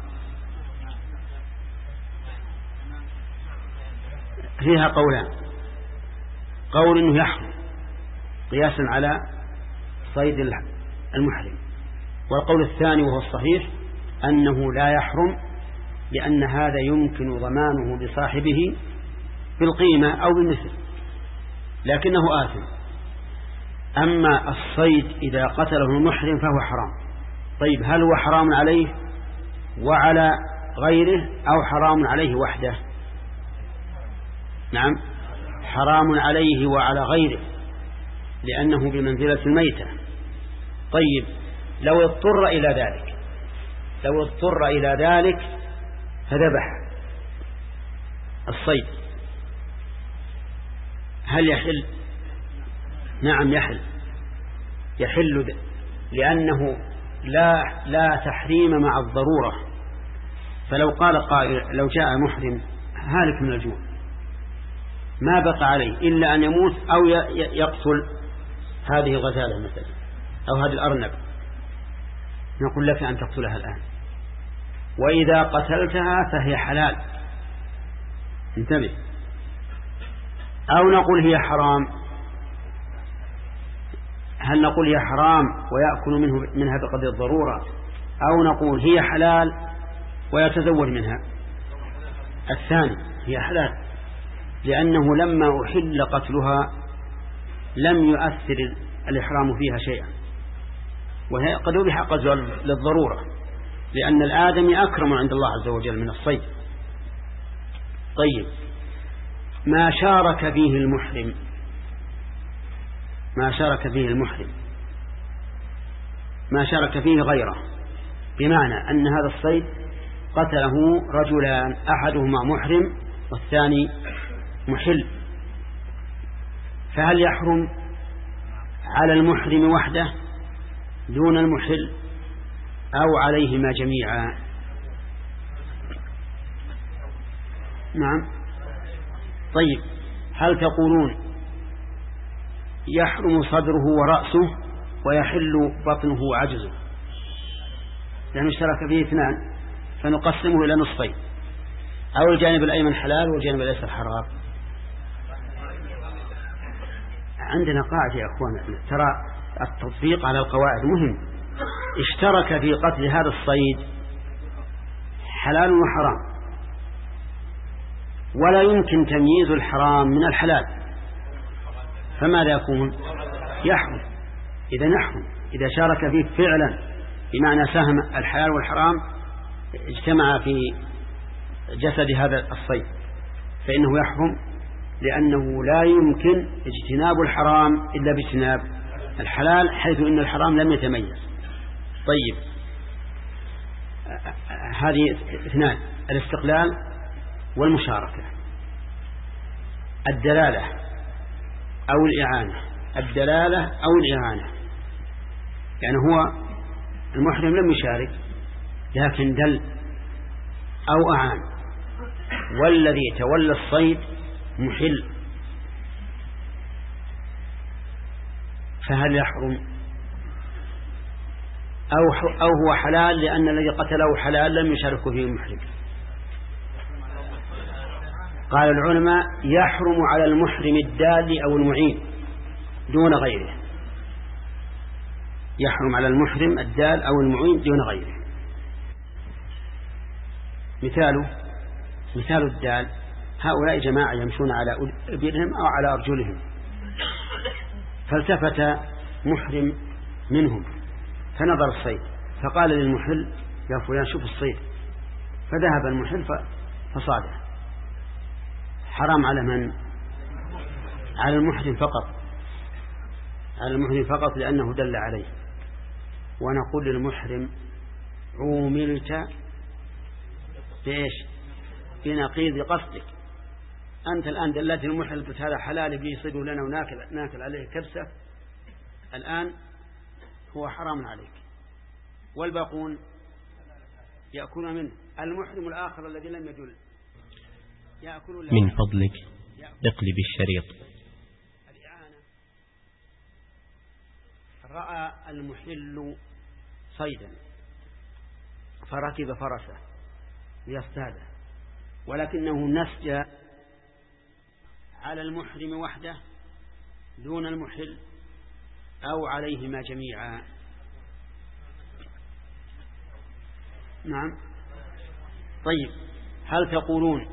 فيها قولان: قول إنه يحرم قياسا على صيد المحرم، والقول الثاني وهو الصحيح أنه لا يحرم، لأن هذا يمكن ضمانه لصاحبه بالقيمة أو بالمثل لكنه آثم. أما الصيد إذا قتله المحرم فهو حرام. طيب، هل هو حرام عليه وعلى غيره أو حرام عليه وحده؟ نعم، حرام عليه وعلى غيره لأنه بمنزلة الميتة. طيب، لو اضطر إلى ذلك لو اضطر إلى ذلك فذبح الصيد هل يحل؟ نعم يحل يحل لأنه لا لا تحريم مع الضرورة. فلو قال قائل: لو جاء محرم هالك من الجوع ما بقى عليه إلا أن يموت أو يقتل هذه الغزالة مثلا أو هذه الأرنب، نقول لك أن تقتلها الآن، وإذا قتلتها فهي حلال، انتبه. أو نقول هي حرام، هل نقول هي حرام ويأكل منه منها بقدر الضرورة، أو نقول هي حلال ويتزوج منها؟ الثاني، هي حلال، لأنه لما أحل قتلها لم يؤثر الإحرام فيها شيئا، وهي قد أبيح قتلها للضرورة، لأن الآدمي أكرم عند الله عز وجل من الصيد. طيب، ما شارك فيه المحرم ما شارك فيه المحرم ما شارك فيه غيره، بمعنى أن هذا الصيد قتله رجلان، أحدهما محرم والثاني محل، فهل يحرم على المحرم وحده دون المحل أو عليهما جميعا؟ نعم. طيب، هل تقولون يحرم صدره ورأسه ويحل بطنه وعجزه لأنه اشترك فيه اثنان فنقسمه إلى نصفين، أو الجانب الأيمن حلال والجانب الأيسر حرام؟ عندنا قاعدة يا أخوان، ترى التطبيق على القواعد مهم. اشترك في قتل هذا الصيد حلال وحرام، ولا يمكن تمييز الحرام من الحلال، فماذا يكون؟ يحرم. إذا يحرم إذا شارك فيه فعلا، بمعنى سهم الحلال والحرام اجتمع في جسد هذا الصيد فإنه يحرم لأنه لا يمكن اجتناب الحرام إلا باجتناب الحلال، حيث إن الحرام لم يتميز. طيب، هذه اثنان: الاستقلال والمشاركة. الدلالة أو الإعانة، الدلالة أو الإعانة، يعني هو المحرم لم يشارك لكن دل أو أعان، والذي تولى الصيد محل، فهل يحرم أو أو هو حلال لأن الذي قتله حلال لم يشارك فيه المحرم؟ قال العلماء: يحرم على المحرم الدال أو المعين دون غيره. يحرم على المحرم الدال أو المعين دون غيره. مثاله مثال الدال: هؤلاء جماعة يمشون على أبيرهم أو على أرجلهم، فالتفت محرم منهم فنظر الصيد فقال للمحل: يا فلان شوف الصيد، فذهب المحل فصاده. حرام على من؟ على المحرم فقط، على المحرم فقط لأنه دل عليه. ونقول للمحرم: عوملت بإيش؟ بنقيض قصدك. أنت الآن دلت المحرم قلت هذا حلال بيصيدوا لنا وناكل ناكل عليه كبسة، الآن هو حرام عليك، والباقون يأكلون منه. المحرم الآخر الذي لم يدل يأكل. من فضلك اقلب الشريط. الإعانة: رأى المحل صيدا فركب فرسه ليصطاده، ولكنه نسج على المحرم وحده دون المحل أو عليهما جميعا. نعم. طيب، هل تقولون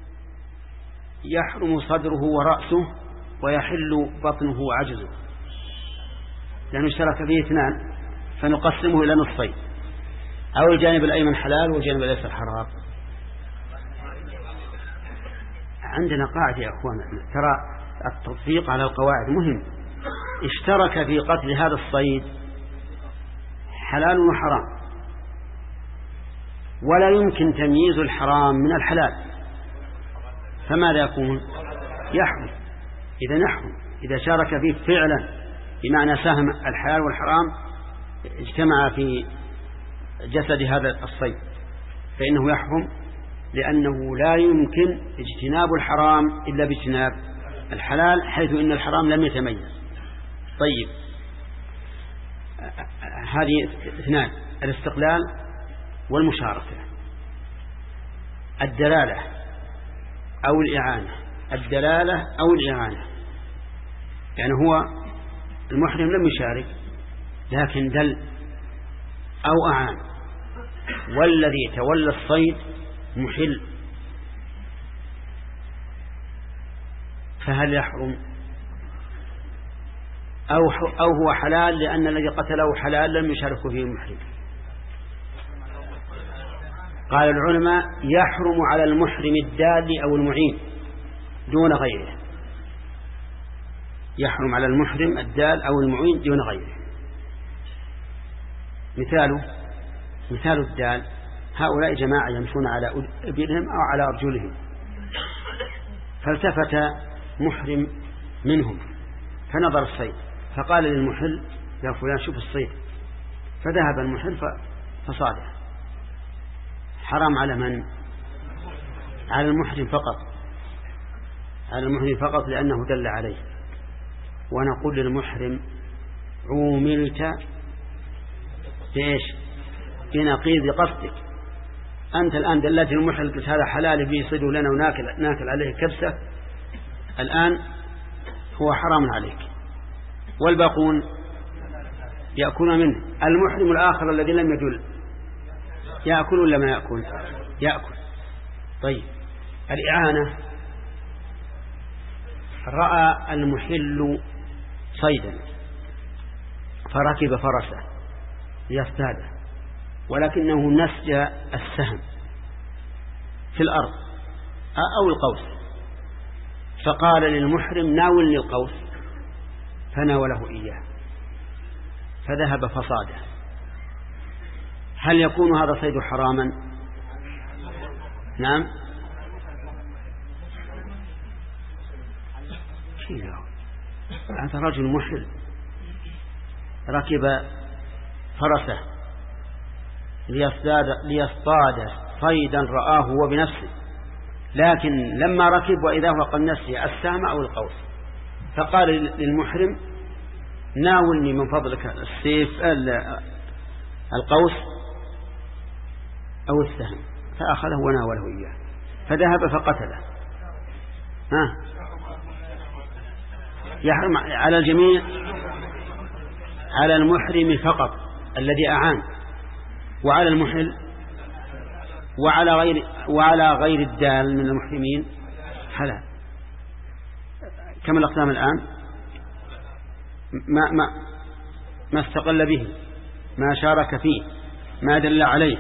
يحرم صدره ورأسه ويحل بطنه وعجزه؟ لأنه اشترك فيه اثنان فنقسمه إلى نصفين، أو الجانب الأيمن حلال والجانب الأيسر حرام. عندنا قاعدة يا أخوان، ترى التطبيق على القواعد مهم. اشترك في قتل هذا الصيد حلال وحرام، ولا يمكن تمييز الحرام من الحلال، فماذا يكون؟ يحرم. إذا نحرم إذا شارك فيه فعلا، بمعنى سهم الحلال والحرام اجتمع في جسد هذا الصيد، فإنه يحرم، لأنه لا يمكن اجتناب الحرام إلا باجتناب الحلال، حيث إن الحرام لم يتميز. طيب، هذه اثنان: الاستقلال والمشاركة. الدلالة أو الإعانة، الدلالة أو الإعانة، يعني هو المحرم لم يشارك لكن دل أو أعان، والذي تولى الصيد محل، فهل يحرم أو أو هو حلال لأن الذي قتله حلال لم يشارك فيه المحرم؟ قال العلماء: يحرم على المحرم الدال أو المعين دون غيره. يحرم على المحرم الدال أو المعين دون غيره. مثاله مثال الدال: هؤلاء جماعة يمشون على أبيرهم أو على أرجلهم، فالتفت محرم منهم فنظر الصيد فقال للمحل: يا فلان شوف الصيد، فذهب المحل فصاده. حرام على من؟ على المحرم فقط، على المحرم فقط لأنه دل عليه. ونقول للمحرم: عوملت بإيش؟ بنقيض قصدك. أنت الآن دلت المحرم قلت هذا حلال بيصيدوا لنا وناكل ناكل عليه كبسة، الآن هو حرام عليك، والباقون يأكلون منه. المحرم الآخر الذي لم يدل يأكل ولا ما يأكل؟ يأكل. طيب، الإعانة: رأى المحل صيدا فركب فرسه ليصطاده، ولكنه نسج السهم في الأرض أو القوس، فقال للمحرم ناولني القوس فناوله إياه فذهب فصاده، هل يكون هذا صيد حراما؟ نعم. هذا رجل محرم ركب فرسه ليصطاد, ليصطاد صيدا رآه هو بنفسه، لكن لما ركب وإذا هو قد نسي السهم أو القوس، فقال للمحرم ناولني من فضلك السيف القوس أو السهم، فأخذه وناوله إياه فذهب فقتله. ها يحرم على الجميع، على المحرم فقط الذي أعان، وعلى المحل وعلى غير وعلى غير الدال من المحرمين حلال. كم الأقسام الآن؟ ما ما ما استقل به، ما شارك فيه، ما دل عليه،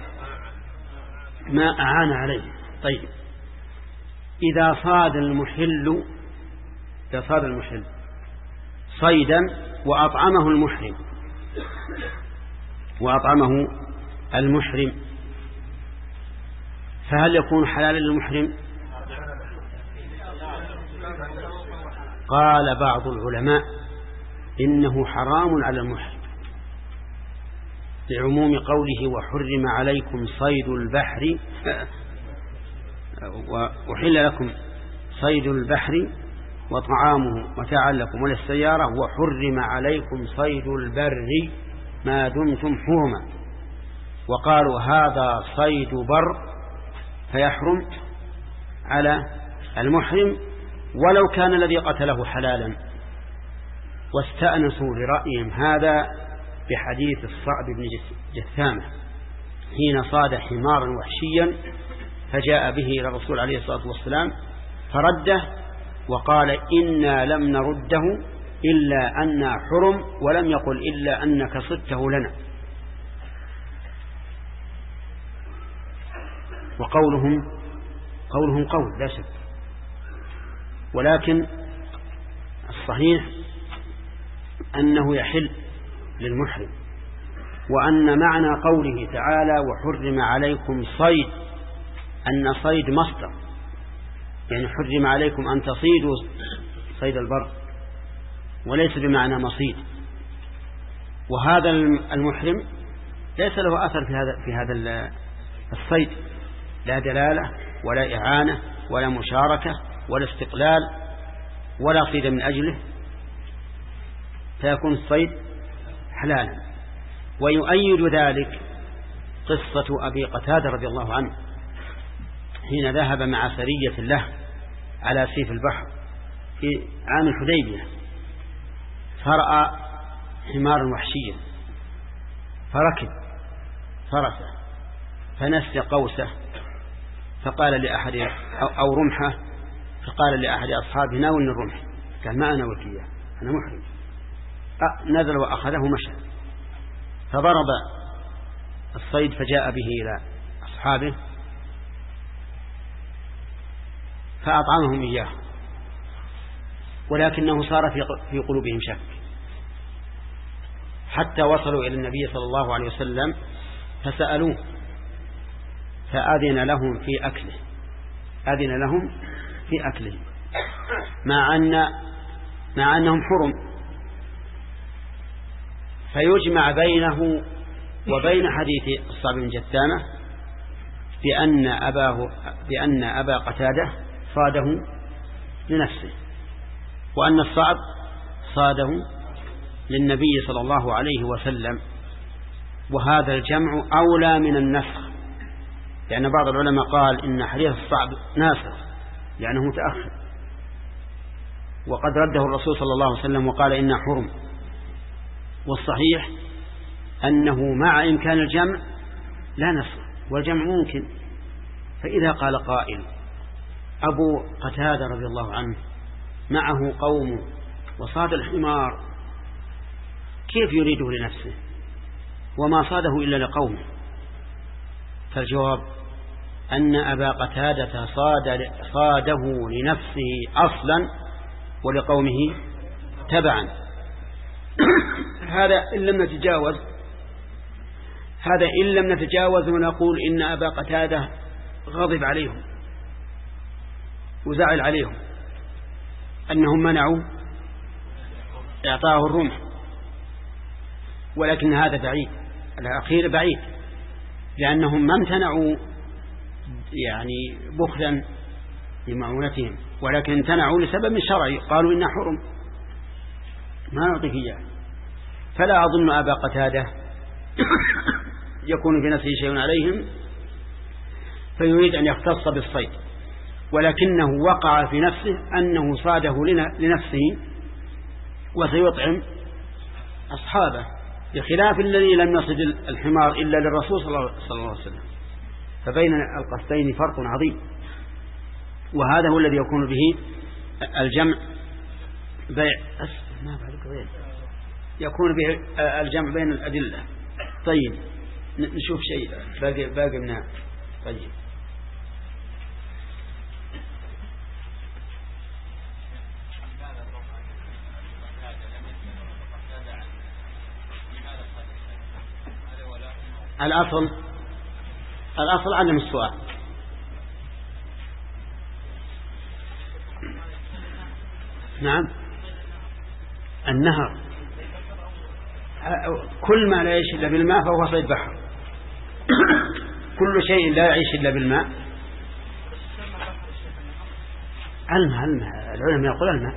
ما أعان عليه. طيب إذا صاد المحل إذا صاد المحل صيدا وأطعمه المحرم وأطعمه المحرم فهل يكون حلالا للمحرم؟ قال بعض العلماء إنه حرام على المحرم لعموم قوله وحرم عليكم صيد البحر وحل لكم صيد البحر وطعامه متاعا لكم وللسيارة وحرم عليكم صيد البر ما دمتم حرما، وقالوا هذا صيد بر فيحرم على المحرم ولو كان الذي قتله حلالا. واستأنسوا لرأيهم هذا بحديث الصعب بن جثامة حين صاد حمارا وحشيا فجاء به إلى الرسول عليه الصلاة والسلام فرده وقال إنا لم نرده إلا أن حرم، ولم يقل إلا أنك صدته لنا. وقولهم قولهم قول لا شك، ولكن الصحيح أنه يحل للمحرم، وأن معنى قوله تعالى وحرم عليكم صيد أن صيد مصدر، يعني حرم عليكم أن تصيدوا صيد البر وليس بمعنى مصيد. وهذا المحرم ليس له أثر في هذا في هذا الصيد، لا دلالة ولا إعانة ولا مشاركة ولا استقلال ولا صيد من أجله، فيكون الصيد حلالا. ويؤيد ذلك قصة أبي قتادة رضي الله عنه حين ذهب مع سرية له على سيف البحر في عام الحديبية فرأى حمارا وحشيا فركب فرسه فنسي قوسه فقال لأحد أو رمحه فقال لأحد أصحابه ناولني الرمح، قال ما أنا وكيه أنا محرم. نزل وأخذه مشى فضرب الصيد فجاء به إلى أصحابه فأطعمهم إياه، ولكنه صار في قلوبهم شك حتى وصلوا إلى النبي صلى الله عليه وسلم فسألوه فأذن لهم في أكله أذن لهم في أكله مع أن مع أنهم حرم، فيجمع بينه وبين حديث الصعب بن جثامة بأن أباه بأن أبا قتادة صاده لنفسه وأن الصعب صاده للنبي صلى الله عليه وسلم، وهذا الجمع أولى من النسخ، لأن بعض العلماء قال إن حديث الصعب ناسخ لأنه متأخر، وقد رده الرسول صلى الله عليه وسلم وقال إنه حرم. والصحيح أنه مع إمكان الجمع لا نسخ والجمع ممكن. فإذا قال قائل أبو قتادة رضي الله عنه معه قوم وصاد الحمار كيف يريده لنفسه وما صاده إلا لقومه؟ فالجواب أن أبا قتادة صاد صاده لنفسه أصلا ولقومه تبعا. هذا إن لم نتجاوز هذا إن لم نتجاوز ونقول إن أبا قتادة غضب عليهم وزعل عليهم أنهم منعوا إعطاه الرمح، ولكن هذا بعيد، الأخير بعيد، لأنهم ما امتنعوا يعني بخلا لمعونتهم، ولكن امتنعوا لسبب شرعي، قالوا إنه حرم ما نعطيك إياه. فلا أظن أبا قتادة يكون في نفسه شيء عليهم فيريد أن يختص بالصيد، ولكنه وقع في نفسه أنه صاده لنفسه وسيطعم أصحابه، بخلاف الذي لم يصد الحمار إلا للرسول صلى الله عليه وسلم. فبين القصدين فرق عظيم، وهذا هو الذي يكون به الجمع بيع ما بعد غير يكون به الجمع بين الأدلة. طيب نشوف شيء باقي باقي منها. طيب الأصل الأصل عدم السؤال. نعم النهر كل ما لا يعيش إلا بالماء فهو صيد بحر. كل شيء لا يعيش إلا بالماء. الماء الماء العلماء يقول الماء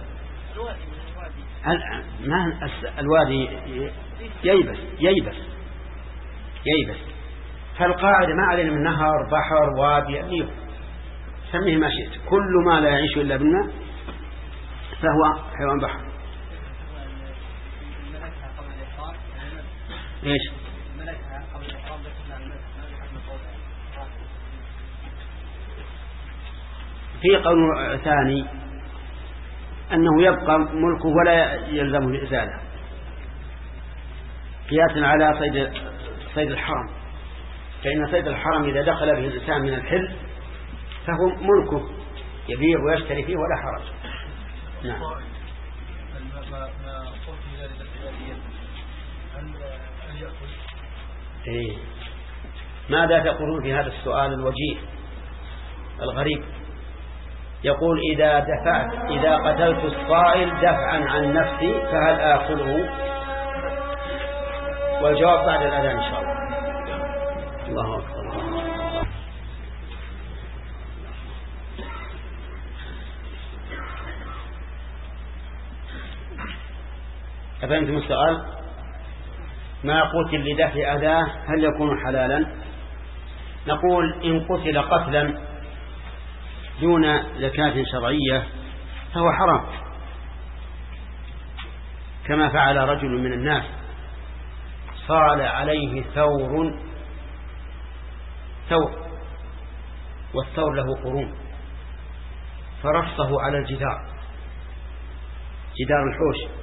ما الوادي ييبس ييبس ييبس فالقاعدة ما علينا من نهر بحر وادي أيه سميه ما شئت، كل ما لا يعيش إلا بالماء فهو حيوان بحر. ايش في قول ثاني أنه يبقى ملكه ولا يلزمه الإزالة، قياسا على صيد صيد الحرم، فإن صيد الحرم إذا دخل به الإنسان من الحل فهو ملكه يبيع ويشتري فيه ولا حرج. نعم. إيه. ماذا تقولون في هذا السؤال الوجيه الغريب؟ يقول إذا دفعت إذا قتلت الصائل دفعا عن نفسي فهل آكله؟ والجواب بعد الأذان إن شاء الله. الله أكبر. أفهمتم السؤال؟ ما قتل لدفع أذاه هل يكون حلالا؟ نقول إن قتل قتلا دون زكاة شرعية فهو حرام، كما فعل رجل من الناس صال عليه ثور ثور والثور له قرون فرصه على الجدار جدار الحوش،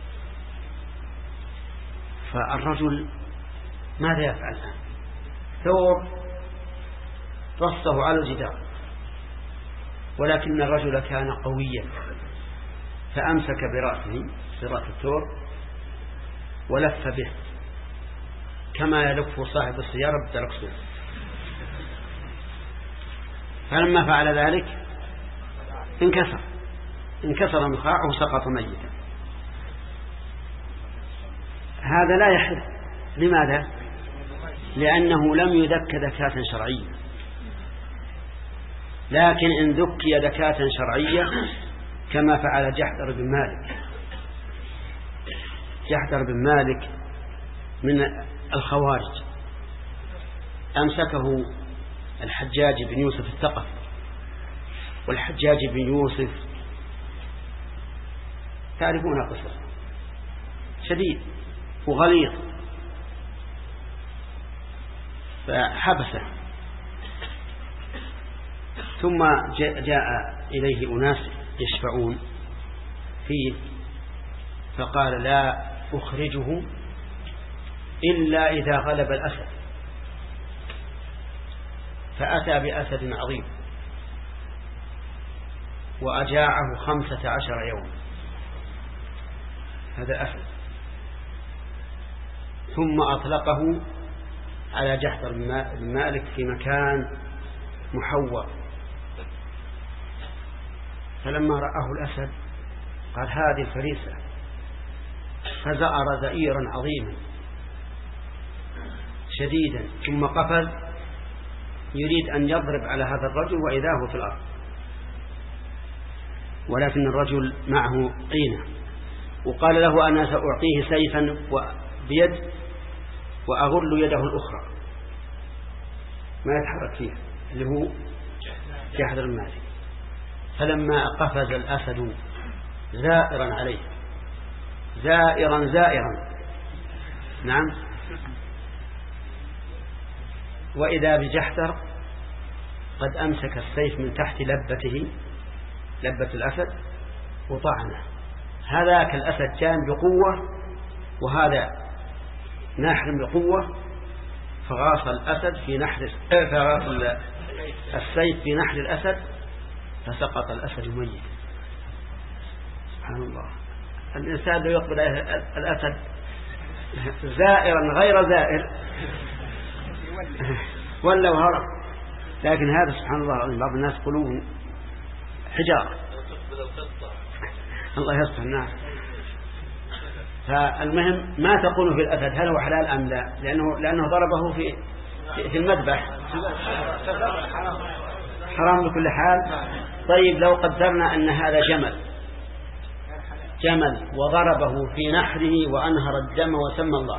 فالرجل ماذا يفعل؟ ثور رصه على الجدار، ولكن الرجل كان قويا فأمسك برأسه برأس الثور ولف به كما يلف صاحب السيارة بالدركسون، فلما فعل ذلك انكسر انكسر مخاعه وسقط ميتا. هذا لا يحل. لماذا؟ لأنه لم يذك ذكاة شرعية، لكن إن ذكي ذكاة شرعية كما فعل جحدر بن مالك. جحدر بن مالك من الخوارج، أمسكه الحجاج بن يوسف الثقفي، والحجاج بن يوسف تعرفون قصة شديد وغليظ، فحبسه، ثم جاء إليه أناس يشفعون فيه فقال لا أخرجه إلا إذا غلب الأسد، فأتى بأسد عظيم وأجاعه خمسة عشر يوم، هذا أسد، ثم أطلقه على جحفر بن مالك في مكان محوى. فلما رآه الأسد قال هذه الفريسة، فزأر زئيرا عظيما شديدا، ثم قفز يريد أن يضرب على هذا الرجل وإذا هو في الأرض، ولكن الرجل معه طينة، وقال له أنا سأعطيه سيفا بيد وأغل يده الأخرى ما يتحرك فيها، اللي هو جحفر بن مالك. فلما قفز الأسد زائرا عليه، زائرا زائرا نعم، وإذا بجحفر قد أمسك السيف من تحت لبته، لبة الأسد، وطعنه. هذاك الأسد كان بقوة وهذا ناحر بقوة، فغاص الأسد في نحر فغاص السيف في نحر الأسد فسقط الأسد ميت. سبحان الله، الإنسان لو يقبل الأسد زائرا غير زائر ولا وهرب، لكن هذا سبحان الله العظيم بعض الناس قلوبهم حجارة. الله يستر. نعم. فالمهم ما تقول في الأسد هل هو حلال أم لا، لأنه, لأنه ضربه في في المذبح، حرام بكل حال. طيب لو قدرنا أن هذا جمل جمل وضربه في نحره وأنهر الدم وسمى الله،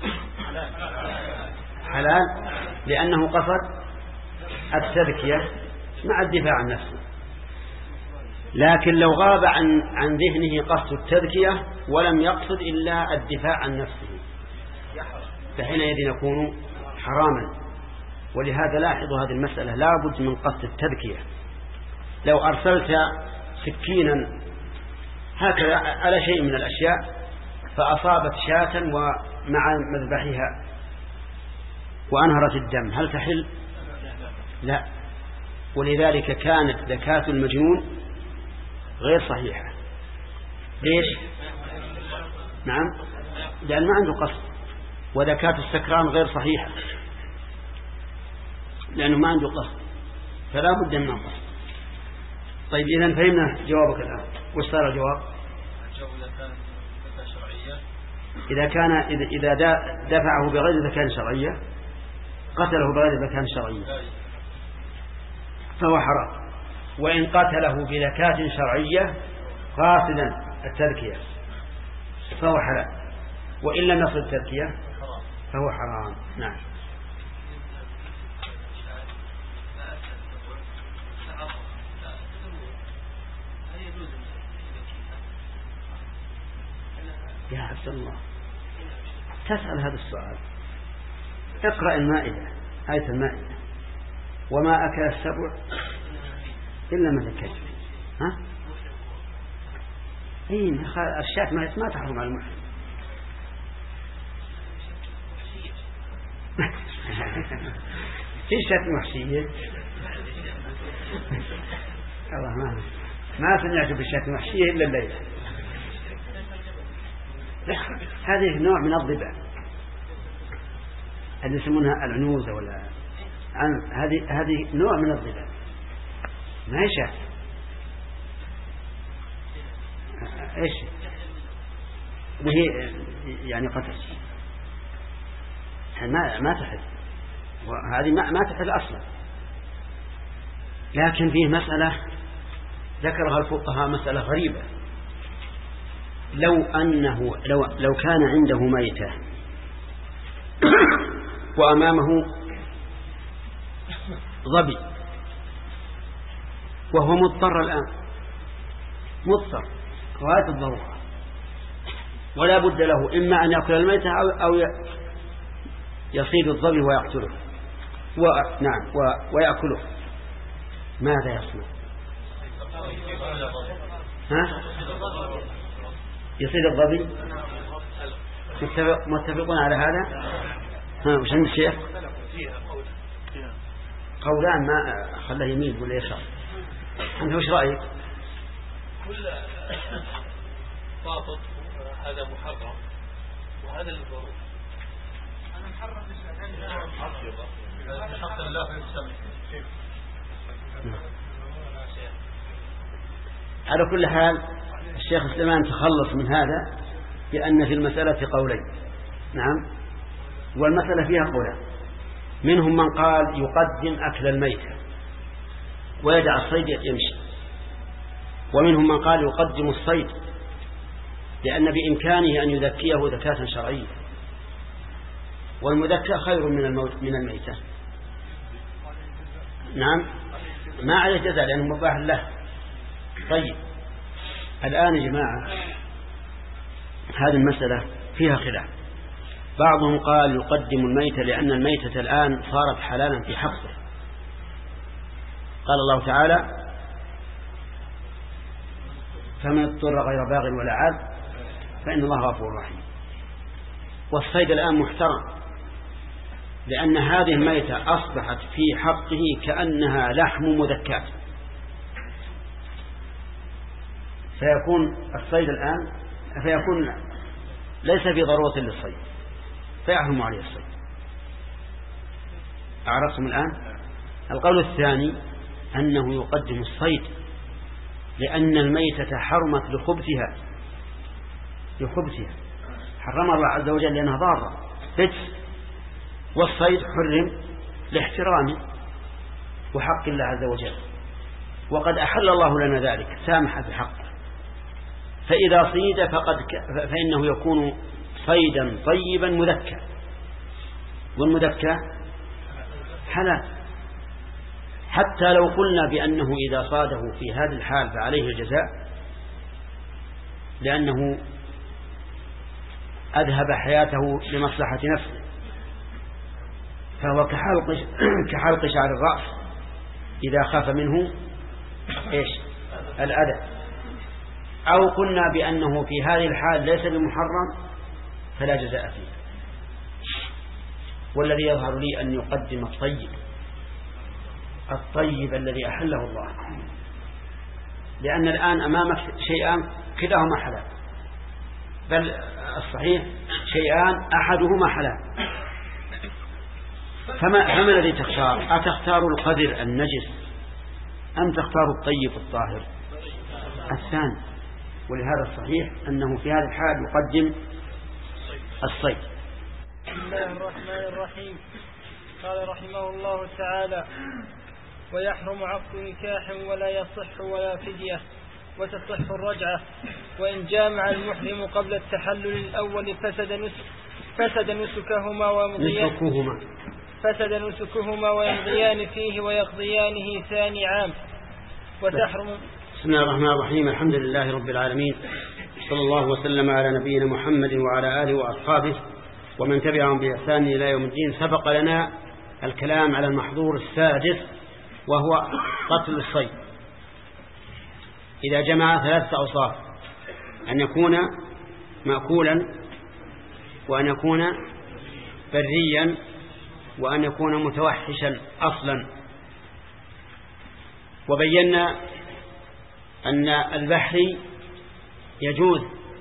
حلال، لأنه قصد التذكية مع الدفاع عن نفسه. لكن لو غاب عن عن ذهنه قصد التذكية ولم يقصد إلا الدفاع عن نفسه فحينئذ يكون حراما. ولهذا لاحظوا هذه المسألة لا بد من قصد التذكية. لو أرسلت سكينا هكذا على شيء من الأشياء فأصابت شاة ومع مذبحها وأنهرت الدم، هل تحل؟ لا. ولذلك كانت زكاة المجنون غير صحيحة. ليش؟ نعم، لأن ما عنده قصد. وزكاة السكران غير صحيحة لأنه ما عنده قصد، فلا بد من قصد. طيب إذن فهمنا جوابك الآن. وش صار الجواب؟ إذا كان إذا دفعه بغير زكاة شرعية، قتله بغير زكاة شرعية فهو حرام. وإن قتله بزكاة شرعية قاصدا التذكية فهو حلال، وإن لم يصل التذكية فهو حرام. نعم. يا عبد الله تسأل هذا السؤال، اقرأ المائدة، آية المائدة: وما أكل السبع إلا ما ذكيتم. ها؟ إيه الشاة ما تحرم على المحرم. في شاة محشية؟ الله ما ما سمعت بالشاة محشية إلا الليلة. هذه نوع من الضبع اللي يسمونها العنوزة ولا هذه هذه نوع من الضبع ما هي شاة. ايش وهي يعني قتل ما ما تحل، وهذه ما ما تحل اصلا. لكن فيه مسألة ذكرها الفقهاء، مسألة غريبة. لو أنه لو لو كان عنده ميتة وأمامه ظبي وهو مضطر الآن، مضطر غاية الضرورة، ولا بد له إما أن يأكل الميتة أو أو يصيد الظبي ويقتله و... نعم و... ويأكله، ماذا يصنع؟ ها؟ يصيد الظبي؟ متفقون على هذا؟ ها وش عند الشيخ؟ قولان ما خلاه يمين ولا يسار. أنت وش رأيك؟ كل ضابط هذا محرم وهذا للضرورة. أنا محرم في حق الله في السمع. على كل حال الشيخ سليمان تخلص من هذا بأن في المسألة قولين. نعم. والمسألة فيها قولان، منهم من قال يقدم أكل الميتة ويدع الصيد يمشي، ومنهم من قال يقدم الصيد لأن بإمكانه أن يذكيه زكاة شرعية، والمذكى خير من الموت من الميتة. نعم، ما عليه جزاء لأنه مباح له. طيب الآن يا جماعة هذه المسألة فيها خلاف. بعضهم قال يقدم الميتة لأن الميتة الآن صارت حلالا في حقه. قال الله تعالى فمن اضطر غير باغ ولا عاد فإن الله غفور رحيم. والصيد الآن محترم لأن هذه الميتة أصبحت في حقه كأنها لحم مذكاة، فيكون الصيد الآن فيكون ليس في ضرورة للصيد فيحرم عليه الصيد. أعرفتم الآن؟ القول الثاني أنه يقدم الصيد لأن الميتة حرمت لخبثها لخبثها حرم الله عز وجل لأنها ضارة بتس، والصيد حرم لاحترامه وحق الله عز وجل، وقد أحل الله لنا ذلك سامح في حقه. فإذا صيد فقد ك... فإنه يكون صيدا طيبا مذكى، والمذكى حلال. حتى لو قلنا بأنه إذا صاده في هذه الحال فعليه الجزاء لأنه أذهب حياته لمصلحة نفسه، فهو كحلق كحلق شعر الرأس إذا خاف منه إيش الأذى. أو قلنا بأنه في هذه الحال ليس بمحرم فلا جزاء فيه. والذي يظهر لي أن يقدم الطيب الطيب الذي أحله الله، لأن الآن أمامك شيئان كلاهما حلال، بل الصحيح شيئان أحدهما حلال. فما, فما الذي تختار؟ أتختار القذر النجس أم تختار الطيب الطاهر؟ الثاني. ولهذا الصحيح أنه في هذا الحال يقدم الصيد. بسم الله الرحمن الرحيم. قال رحمه الله تعالى: ويحرم عقد نكاح ولا يصح ولا فدية، وتصح الرجعة، وإن جامع المحرم قبل التحلل الأول فسد نسك فسد نسكهما ويمضيان فسد نسكهما ويمضيان فيه ويقضيانه ثاني عام. وتحرم. بسم الله الرحمن الرحيم. الحمد لله رب العالمين، صلى الله وسلم على نبينا محمد وعلى آله وأصحابه ومن تبعهم بإحسان إلى يوم الدين. سبق لنا الكلام على المحظور السادس وهو قتل الصيد إذا جمع ثلاثة أوصاف: أن يكون مأكولا، وأن يكون بريا، وأن يكون متوحشا أصلا. وبينا أن البحري يجوز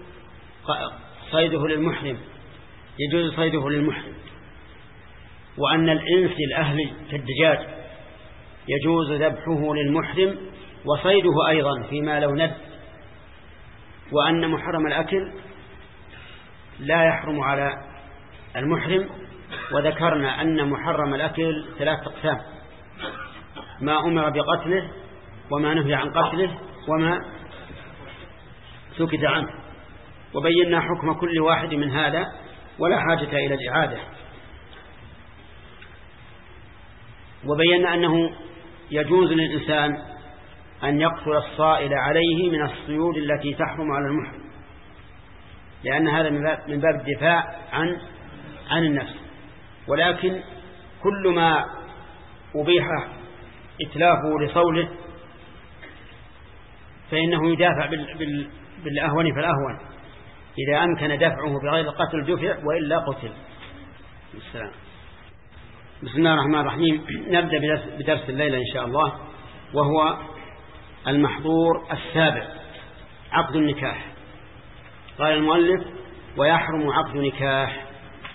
صيده للمحرم يجوز صيده للمحرم وأن الإنس الأهلي كالدجاج يجوز ذبحه للمحرم وصيده أيضا فيما لو ند. وأن محرم الأكل لا يحرم على المحرم. وذكرنا أن محرم الأكل ثلاث أقسام: ما أمر بقتله، وما نهي عن قتله، وما سكت عنه. وبينا حكم كل واحد من هذا ولا حاجة إلى الإعادة. وبينا أنه يجوز للإنسان أن يقتل الصائل عليه من الصيود التي تحرم على المحرم، لأن هذا من باب الدفاع عن عن النفس. ولكن كل ما أبيح إتلافه لصوله فإنه يدافع بالأهون فالأهون، إذا أمكن دفعه بغير القتل دفع وإلا قتل. السلام. بسم الله الرحمن الرحيم. نبدأ بدرس الليلة إن شاء الله، وهو المحظور السابع، عقد النكاح. قال المؤلف: ويحرم عقد نكاح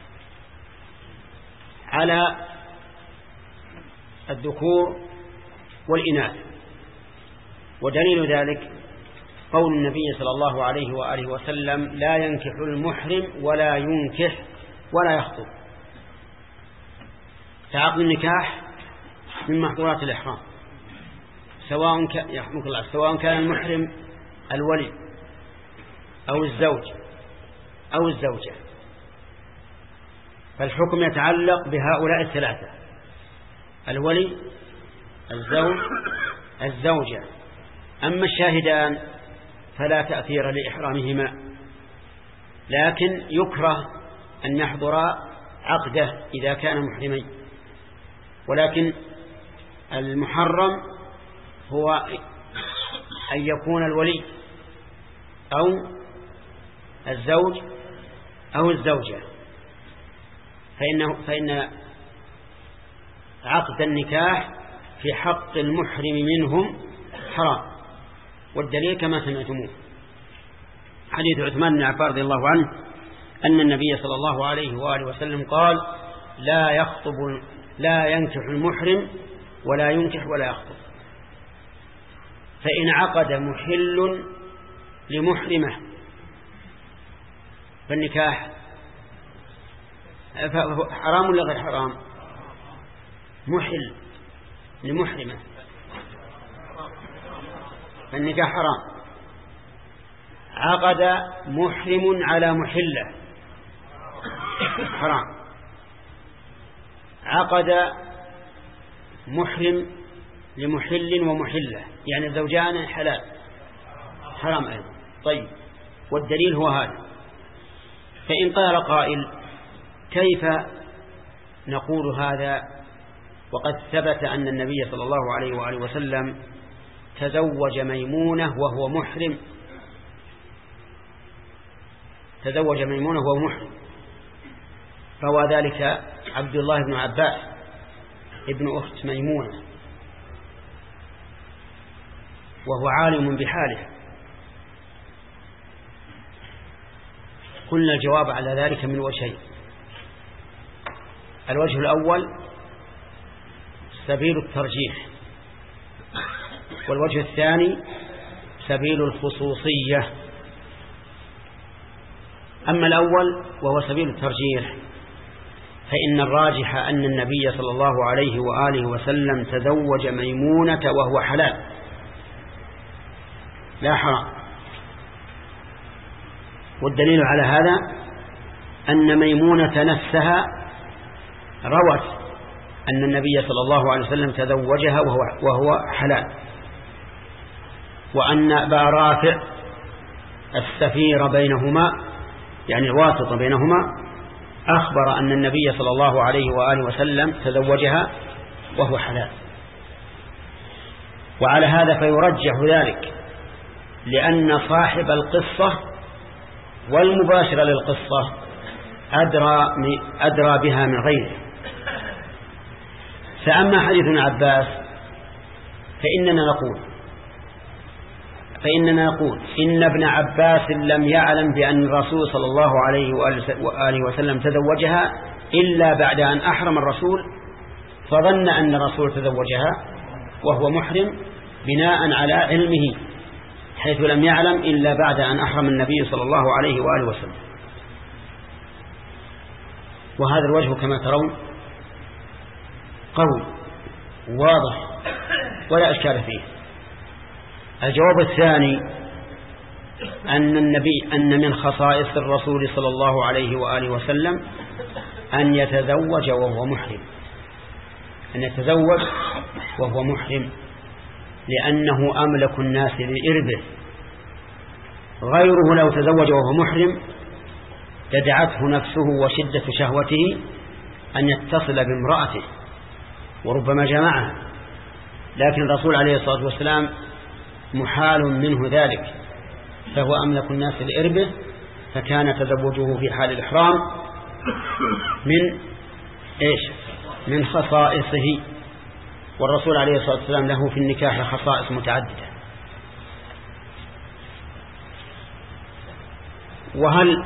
على الذكور والإناث. ودليل ذلك قول النبي صلى الله عليه وآله وسلم: لا ينكح المحرم ولا ينكح ولا يخطب. فعقد النكاح من محظورات الإحرام، سواء كان يحكمك الله سواء كان المحرم الولي أو الزوج أو الزوجة، فالحكم يتعلق بهؤلاء الثلاثة: الولي، الزوج، الزوجة. أما الشاهدان فلا تأثير لإحرامهما، لكن يكره أن يحضر عقده إذا كان محرمين، ولكن المحرم هو أن يكون الولي أو الزوج أو الزوجة، فإنه فإن عقد النكاح في حق المحرم منهم حرام. والدليل كما سمعتموه حديث عثمان بن عفان رضي الله عنه أن النبي صلى الله عليه وآله وسلم قال: لا يخطب لا ينكح المحرم ولا ينكح ولا يخطب. فإن عقد محل لمحرمة فالنكاح حرام ولا غير حرام؟ محل لمحرمة فالنكاح حرام. عقد محرم على محلة حرام. عقد محرم لمحل ومحلة، يعني زوجان حلال، حرام أيضا. طيب، والدليل هو هذا. فإن قال قائل: كيف نقول هذا وقد ثبت أن النبي صلى الله عليه وآله وسلم تزوج ميمونة وهو محرم تزوج ميمونة وهو محرم روى ذلك عبد الله بن عباس ابن أخت ميمونة، وهو عالم بحاله. قلنا الجواب على ذلك من وجهين: الوجه الأول سبيل الترجيح، والوجه الثاني سبيل الخصوصية. أما الأول وهو سبيل الترجيح، فإن الراجح أن النبي صلى الله عليه وآله وسلم تزوج ميمونة وهو حلال لا حرام. والدليل على هذا أن ميمونة نفسها روت أن النبي صلى الله عليه وسلم تزوجها وهو, وهو حلال، وأن أبا رافع السفير بينهما، يعني الواسطة بينهما، أخبر أن النبي صلى الله عليه وآله وسلم تزوجها وهو حلال. وعلى هذا فيرجح ذلك، لأن صاحب القصة والمباشرة للقصة أدرى, أدرى بها من غيره. فأما حديث ابن عباس فإننا نقول فإننا نقول إن ابن عباس لم يعلم بأن الرسول صلى الله عليه وآله وسلم تزوجها إلا بعد أن أحرم الرسول، فظن أن الرسول تزوجها وهو محرم بناء على علمه، حيث لم يعلم إلا بعد أن أحرم النبي صلى الله عليه وآله وسلم. وهذا الوجه كما ترون قوي واضح ولا إشكال فيه. الجواب الثاني أن النبي أن من خصائص الرسول صلى الله عليه وآله وسلم أن يتزوج وهو محرم أن يتزوج وهو محرم لأنه أملك الناس لإربه. غيره لو تزوج وهو محرم تدعته نفسه وشدة شهوته أن يتصل بامرأته وربما جمعها، لكن الرسول عليه الصلاة والسلام محال منه ذلك، فهو أملك الناس لإربه، فكان تزوجه في حال الإحرام من إيش؟ من خصائصه، والرسول عليه الصلاة والسلام له في النكاح خصائص متعددة. وهل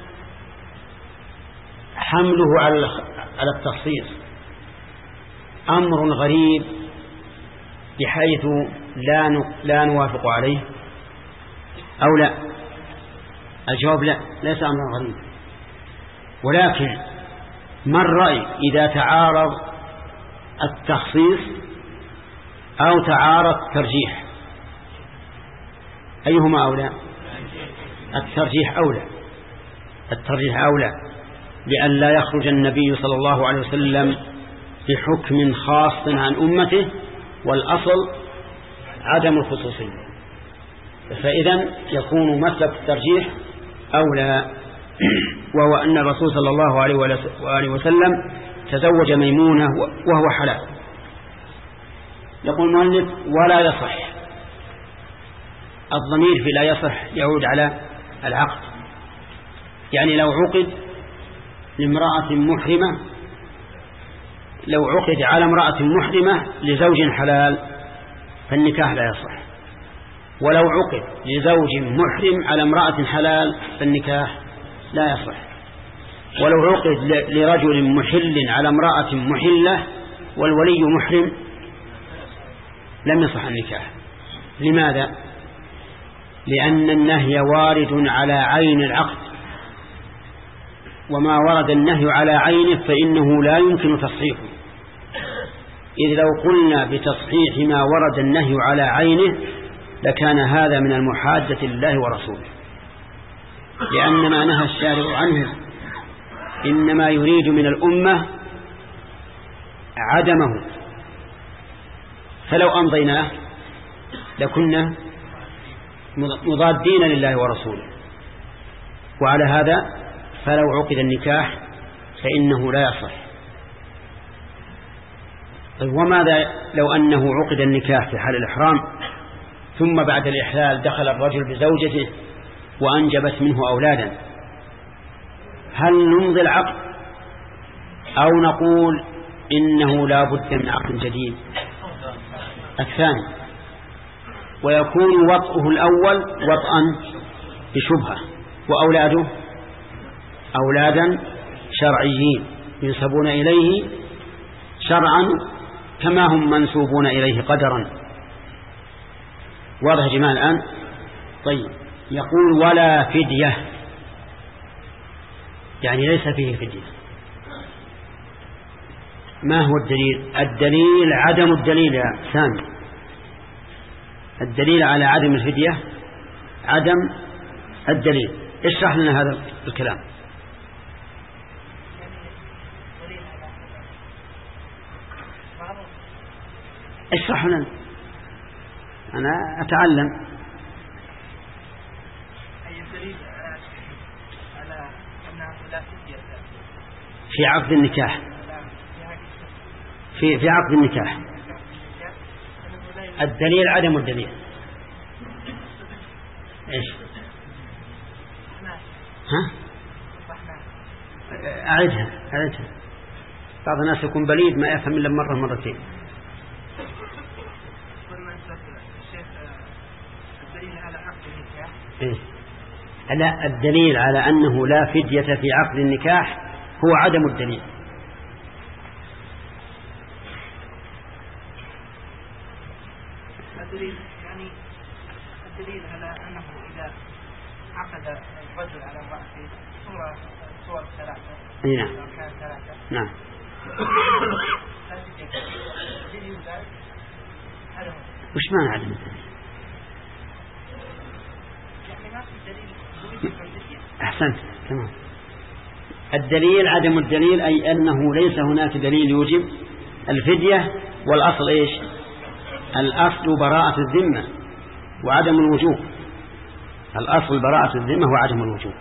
حمله على التخصيص أمر غريب بحيث لا لا نوافق عليه أو لا؟ الجواب لا، ليس أمر غريب، ولكن ما الرأي إذا تعارض التخصيص أو تعارض الترجيح؟ أيهما أولى؟ الترجيح أولى، الترجيح أولى، لأن لا يخرج النبي صلى الله عليه وسلم بحكم خاص عن أمته، والأصل عدم الخصوصية، فإذا يكون مسلك الترجيح أولى، وهو أن الرسول صلى الله عليه وآله وسلم تزوج ميمونة وهو حلال. يقول المؤلف ولا يصح، الضمير في لا يصح يعود على العقد، يعني لو عقد لامرأة محرمة، لو عقد على امرأة محرمة لزوج حلال فالنكاح لا يصح، ولو عقد لزوج محرم على امرأة حلال فالنكاح لا يصح، ولو عقد لرجل محل على امرأة محلة والولي محرم لم يصح النكاح. لماذا؟ لأن النهي وارد على عين العقد، وما ورد النهي على عينه فإنه لا يمكن تصحيحه، إذ لو قلنا بتصحيح ما ورد النهي على عينه لكان هذا من المحادة لله ورسوله، لأن ما نهى الشارع عنه إنما يريد من الأمة عدمه، فلو أمضيناه لكنا مضادين لله ورسوله، وعلى هذا فلو عقد النكاح فإنه لا يصح. وماذا لو أنه عقد النكاح في حال الإحرام ثم بعد الإحلال دخل الرجل بزوجته وأنجبت منه أولادا؟ هل نمضي العقد أو نقول إنه لا بد من عقد جديد؟ الثاني، ويكون وطئه الأول وطئا بشبهة، وأولاده أولادا شرعيين ينسبون إليه شرعا كما هم منسوبون إليه قدرا. واضح يا جماعة الآن؟ طيب، يقول ولا فدية، يعني ليس فيه فدية. ما هو الدليل؟ الدليل عدم الدليل يا سامي، الدليل على عدم الفدية عدم الدليل. اشرح لنا هذا الكلام. اشرح لنا، أنا أتعلم. في عقد النكاح، في في عقد النكاح الدليل عدم الدليل. ايش؟ ها؟ أعدها أعدها بعض الناس يكون بليد ما يفهم إلا مرة مرتين. إيه؟ لا، الدليل على أنه لا فدية في عقد النكاح هو عدم الدليل. الدليل يعني الدليل على أنه إذا عقد الرجل على امرأته صورة صور ثلاثة. نعم. نعم. وش معنى عدم الدليل؟ أحسنت، تمام. الدليل عدم الدليل أي أنه ليس هناك دليل يوجب الفدية، والأصل إيش؟ الأصل براءة الذمة وعدم الوجوب. الأصل براءة الذمة وعدم الوجوب.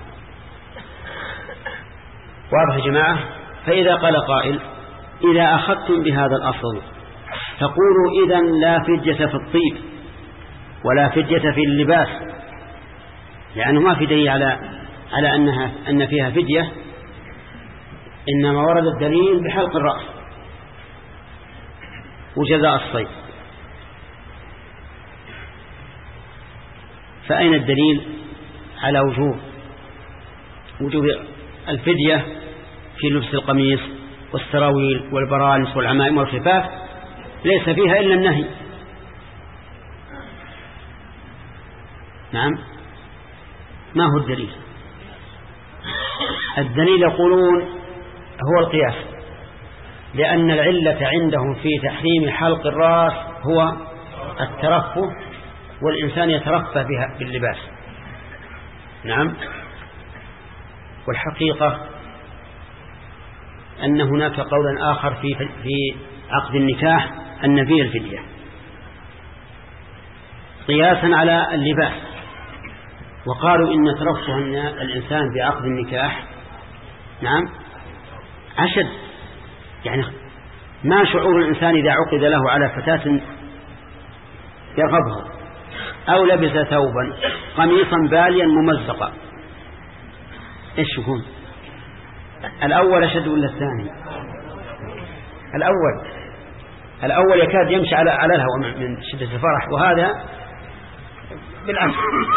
واضح يا جماعة؟ فإذا قال قائل إذا أخذتم بهذا الأصل تقولوا إذن لا فدية في الطيب ولا فدية في اللباس، لأنه ما في دليل على على أنها أن فيها فدية، إنما ورد الدليل بحلق الرأس، وجزاء الصيد. فأين الدليل على وجوب وجوب الفدية في لبس القميص والسراويل والبرانس والعمائم والخفاف؟ ليس فيها إلا النهي. نعم، ما هو الدليل؟ الدليل يقولون هو القياس، لأن العلة عندهم في تحريم حلق الرأس هو الترفه، والإنسان يترفه بها باللباس. نعم. والحقيقة أن هناك قولا آخر في في عقد النكاح أن فيه الفدية قياسا على اللباس، وقالوا إن ترفه الإنسان بعقد النكاح نعم أشد. يعني ما شعور الإنسان إذا عقد له على فتاة يرغبها أو لبس ثوبا قميصا باليا ممزقا، إيش يكون؟ الأول أشد ولا الثاني؟ الأول الأول يكاد يمشي على على الهواء من شدة الفرح، وهذا بالعكس.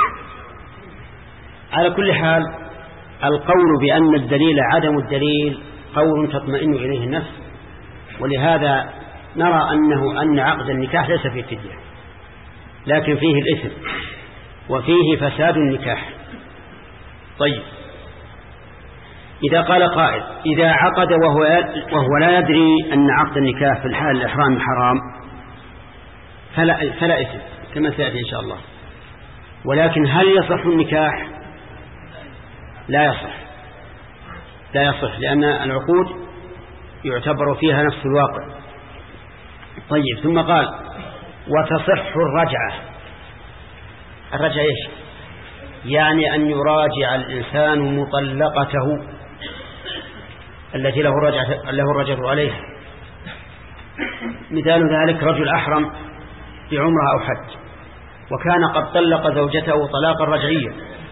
على كل حال القول بأن الدليل عدم الدليل قول تطمئن إليه النفس، ولهذا نرى أنه أن عقد النكاح ليس فيه فدية، لكن فيه الإثم وفيه فساد النكاح. طيب، إذا قال قائل إذا عقد وهو وهو لا يدري أن عقد النكاح في الحال الإحرام حرام فلا فلا إثم كما سيأتي إن شاء الله، ولكن هل يصح النكاح؟ لا يصح لا يصح لأن العقود يعتبر فيها نفس الواقع. طيب، ثم قال وتصح الرجعة. الرجعة إيش؟ يعني أن يراجع الإنسان مطلقته التي له الرجعة له الرجعة عليها. مثال ذلك رجل أحرم بعمرة أو حج وكان قد طلق زوجته طلاقا رجعيا،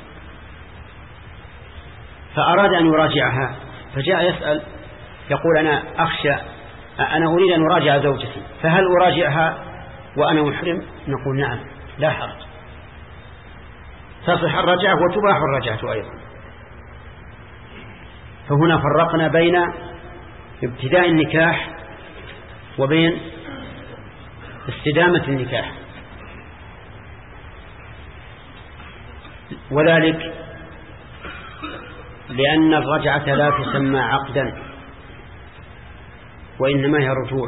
فأراد أن يراجعها، فجاء يسأل يقول أنا أخشى أنا أريد أن أراجع زوجتي، فهل أراجعها وأنا محرم؟ نقول نعم لا حرج، تصح الرجعة وتباح الرجعة أيضا. فهنا فرقنا بين ابتداء النكاح وبين استدامة النكاح، وذلك لأن الرجعة لا تسمى عقدا وإنما هي رجوع،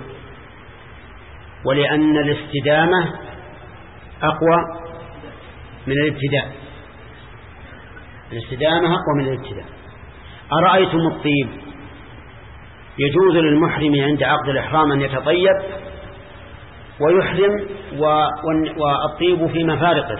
ولأن الاستدامة أقوى من الابتداء. الاستدامة أقوى من الابتداء. أرأيتم الطيب يجوز للمحرم عند عقد الإحرام أن يتطيب ويحرم والطيب في مفارقه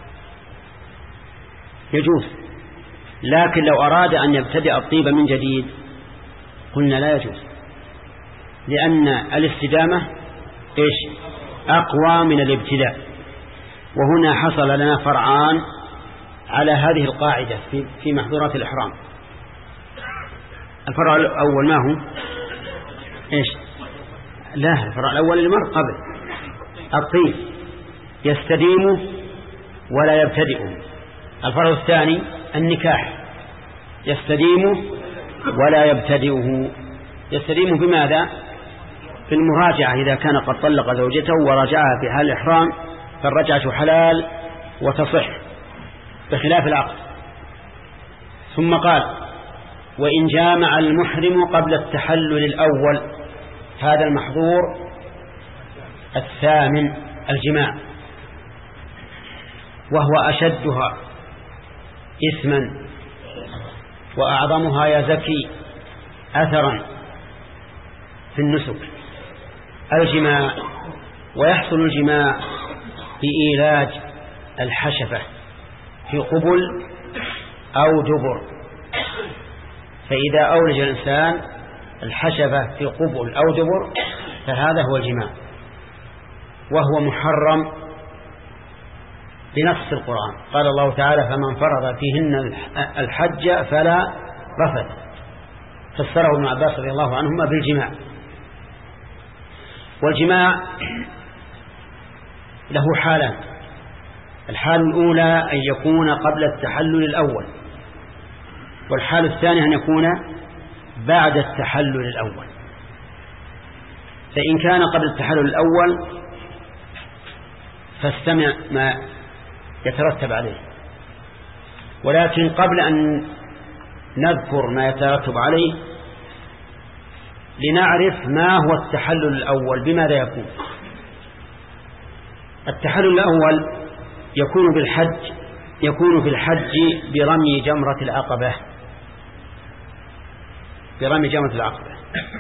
يجوز، لكن لو أراد أن يبتدئ الطيب من جديد قلنا لا يجوز، لأن الاستدامة إيش؟ أقوى من الابتداء. وهنا حصل لنا فرعان على هذه القاعدة في في محظورات الإحرام. الفرع الأول ما هو؟ إيش؟ لا، الفرع الأول المر قبل الطيب يستديم ولا يبتدئ. الفرع الثاني النكاح يستديم ولا يبتدئه. يستديم بماذا؟ في المراجعة، إذا كان قد طلق زوجته وراجعها في حال الإحرام فالرجعة حلال وتصح بخلاف العقد. ثم قال وإن جامع المحرم قبل التحلل الأول، هذا المحظور الثامن الجماع، وهو أشدها إثما وأعظمها يا زكي أثرا في النسك الجماع. ويحصل الجماع بإيلاج الحشفة في قبل أو دبر، فإذا أولج الإنسان الحشفة في قبل أو دبر فهذا هو الجماع، وهو محرم بنص القرآن. قال الله تعالى فمن فرض فيهن الحج فلا رفث، فسره ابن عباس رضي الله عنهما بالجماع. والجماع له حالان. الحال الأولى أن يكون قبل التحلل الأول، والحال الثاني أن يكون بعد التحلل الأول. فإن كان قبل التحلل الأول فاستمع ما يترتب عليه، ولكن قبل أن نذكر ما يترتب عليه لنعرف ما هو التحلل الأول بماذا يكون. التحلل الأول يكون بالحج يكون في الحج برمي جمرة العقبة برمي جمرة العقبة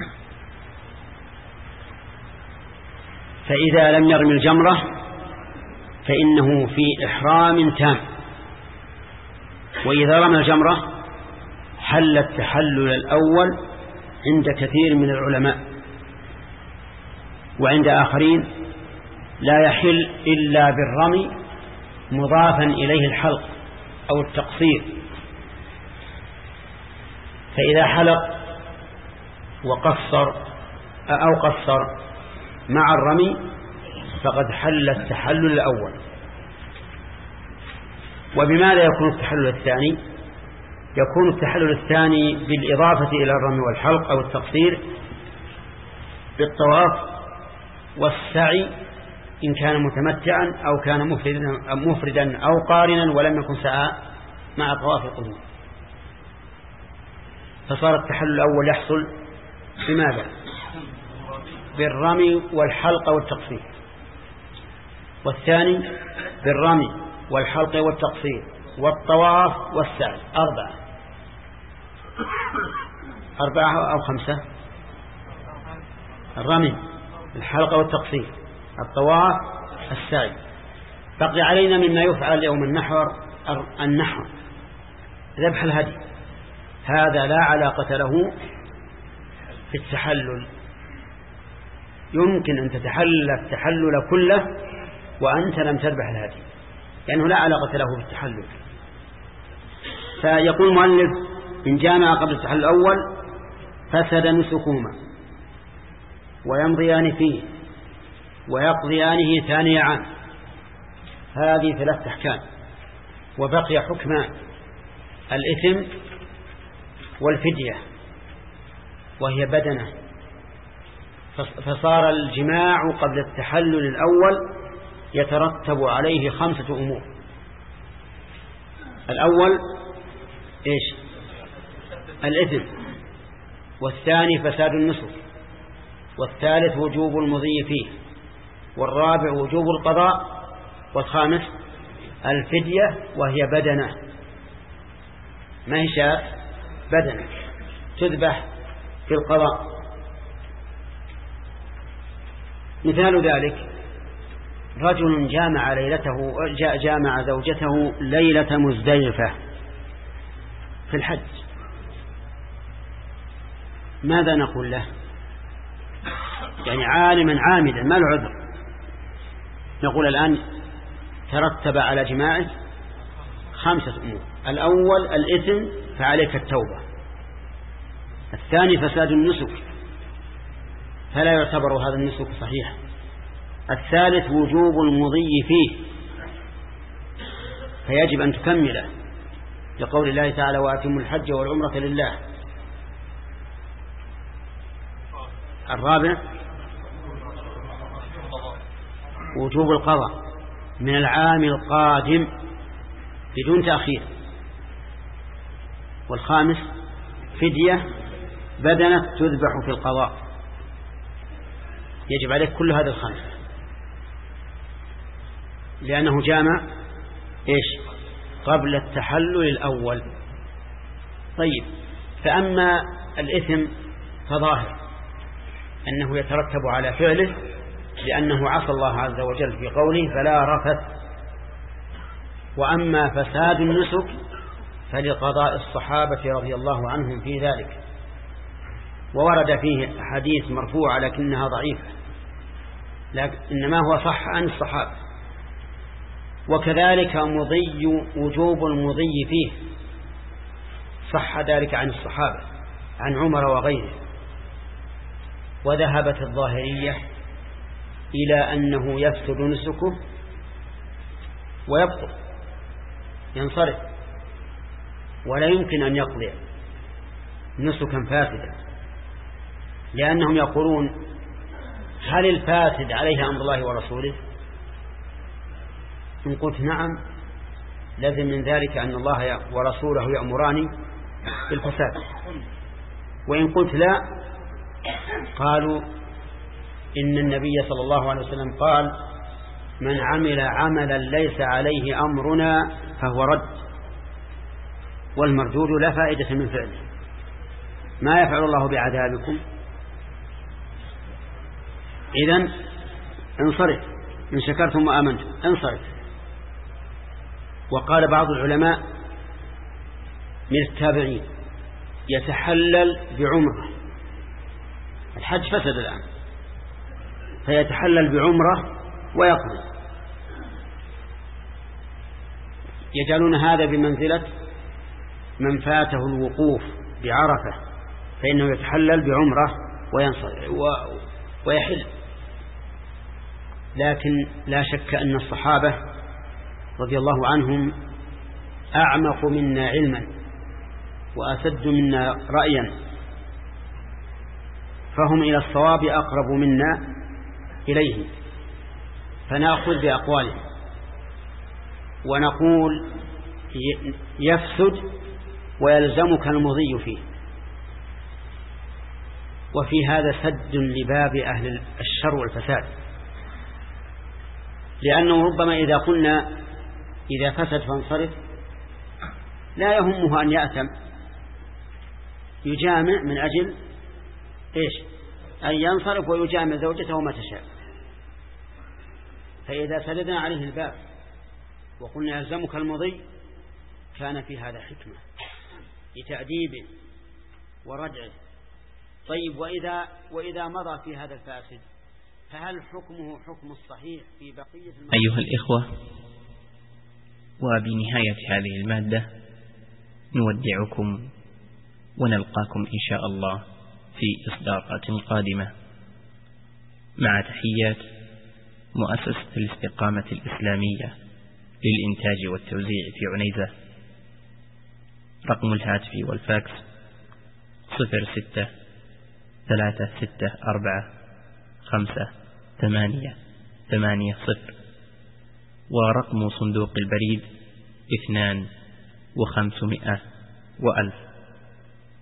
فإذا لم يرمي الجمرة فإنه في إحرام تام، وإذا رمى الجمرة حل التحلل الأول عند كثير من العلماء، وعند آخرين لا يحل إلا بالرمي مضافا إليه الحلق أو التقصير. فإذا حلق وقصر أو قصر مع الرمي فقد حل التحلل الأول. وبماذا يكون التحلل الثاني؟ يكون التحلل الثاني بالإضافة إلى الرمي والحلق أو التقصير بالطواف والسعي إن كان متمتعا أو كان مفردا, مفردا أو قارنا ولم يكن سعى مع طواف القدوم. فصار التحلل الأول يحصل بماذا؟ بالرمي والحلق والتقصير، والثاني بالرمي والحلق والتقصير والطواف والسعي. أربعة أربعة أو خمسة؟ الرمي الحلق والتقصير الطواف السعي. بقي علينا مما يفعل يوم النحر النحر ذبح الهدي. هذا لا علاقة له في التحلل. يمكن أن تتحلل التحلل كله وأنت لم تذبح الهدي لأنه لا علاقة له بالتحلل. فيقول المؤلف إن جامع قبل التحلل الأول فسد نسكهما ويمضيان فيه ويقضيانه ثاني عام. هذه ثلاث أحكام، وبقي حكمان: الإثم والفدية، وهي بدنة. فصار الجماع قبل التحلل الأول يترتب عليه خمسة أمور. الأول إيش؟ الإثم، والثاني فساد النسك، والثالث وجوب المضي فيه، والرابع وجوب القضاء، والخامس الفدية وهي بدنة. ما هي شاة؟ بدنة تذبح في القضاء. مثال ذلك رجل جامع ليلته جامع زوجته ليلة مزدلفة في الحج، ماذا نقول له؟ يعني عالما عامدا ما العذر؟ نقول الآن ترتب على جماعه خمسة أمور: الأول الإثم فعليك التوبة، الثاني فساد النسك فلا يعتبر هذا النسك صحيح، الثالث وجوب المضي فيه فيجب أن تكمله لقول الله تعالى وأتموا الحج والعمرة لله، الرابع وجوب القضاء من العام القادم بدون تأخير، والخامس فدية بدنة تذبح في القضاء. يجب عليك كل هذا الخمسة لأنه جامع إيش؟ قبل التحلل الأول. طيب، فأما الإثم فظاهر أنه يترتب على فعله لأنه عصى الله عز وجل في قوله فلا رفث. وأما فساد النسك فلقضاء الصحابة رضي الله عنهم في ذلك، وورد فيه حديث مرفوع لكنها ضعيفة، لكن إنما هو صح عن الصحابة. وكذلك مضي وجوب المضي فيه صح ذلك عن الصحابة عن عمر وغيره. وذهبت الظاهرية إلى أنه يفسد نسكه ويبطل ينصرف، ولا يمكن أن يقضي نسكا فاسدا، لأنهم يقولون هل الفاسد عليه أمر الله ورسوله؟ إن قلت نعم لازم من ذلك أن الله ورسوله يأمران بالفساد، وإن قلت لا قالوا إن النبي صلى الله عليه وسلم قال من عمل عملا ليس عليه أمرنا فهو رد، والمردود لا فائدة من فعله، ما يفعل الله بعذابكم، إذن انصرف إن شكرتم وآمنتم انصرف. وقال بعض العلماء من التابعين يتحلل بعمره، الحج فسد الآن فيتحلل بعمره ويقضي، يجعلون هذا بمنزلة من فاته الوقوف بعرفة فإنه يتحلل بعمره وينصر ويحل. لكن لا شك أن الصحابة رضي الله عنهم أعمق منا علما وأسد منا رأيا، فهم إلى الصواب أقرب منا إليه، فنأخذ بأقوالهم ونقول يفسد ويلزمك المضي فيه. وفي هذا سد لباب أهل الشر والفساد، لأنه ربما إذا قلنا إذا فسد فانصرف لا يهمه أن يأثم، يجامع من أجل إيش؟ أن ينصرف ويجامع زوجته ما تشاء. فإذا سددنا عليه الباب وقلنا يلزمك المضي كان في هذا حكمة لتأديبه وردعه. طيب وإذا, وإذا مضى في هذا الفاسد فهل حكمه حكم الصحيح في بقية المادة؟ أيها الإخوة، وبنهاية هذه المادة نودعكم ونلقاكم إن شاء الله في إصدارات قادمة، مع تحيات مؤسسة الاستقامة الإسلامية للإنتاج والتوزيع في عنيزة. رقم الهاتف والفاكس صفر ستة ثلاثة ستة أربعة خمسة ثمانية ثمانية صفر، ورقم صندوق البريد اثنان وخمسمائة وألف.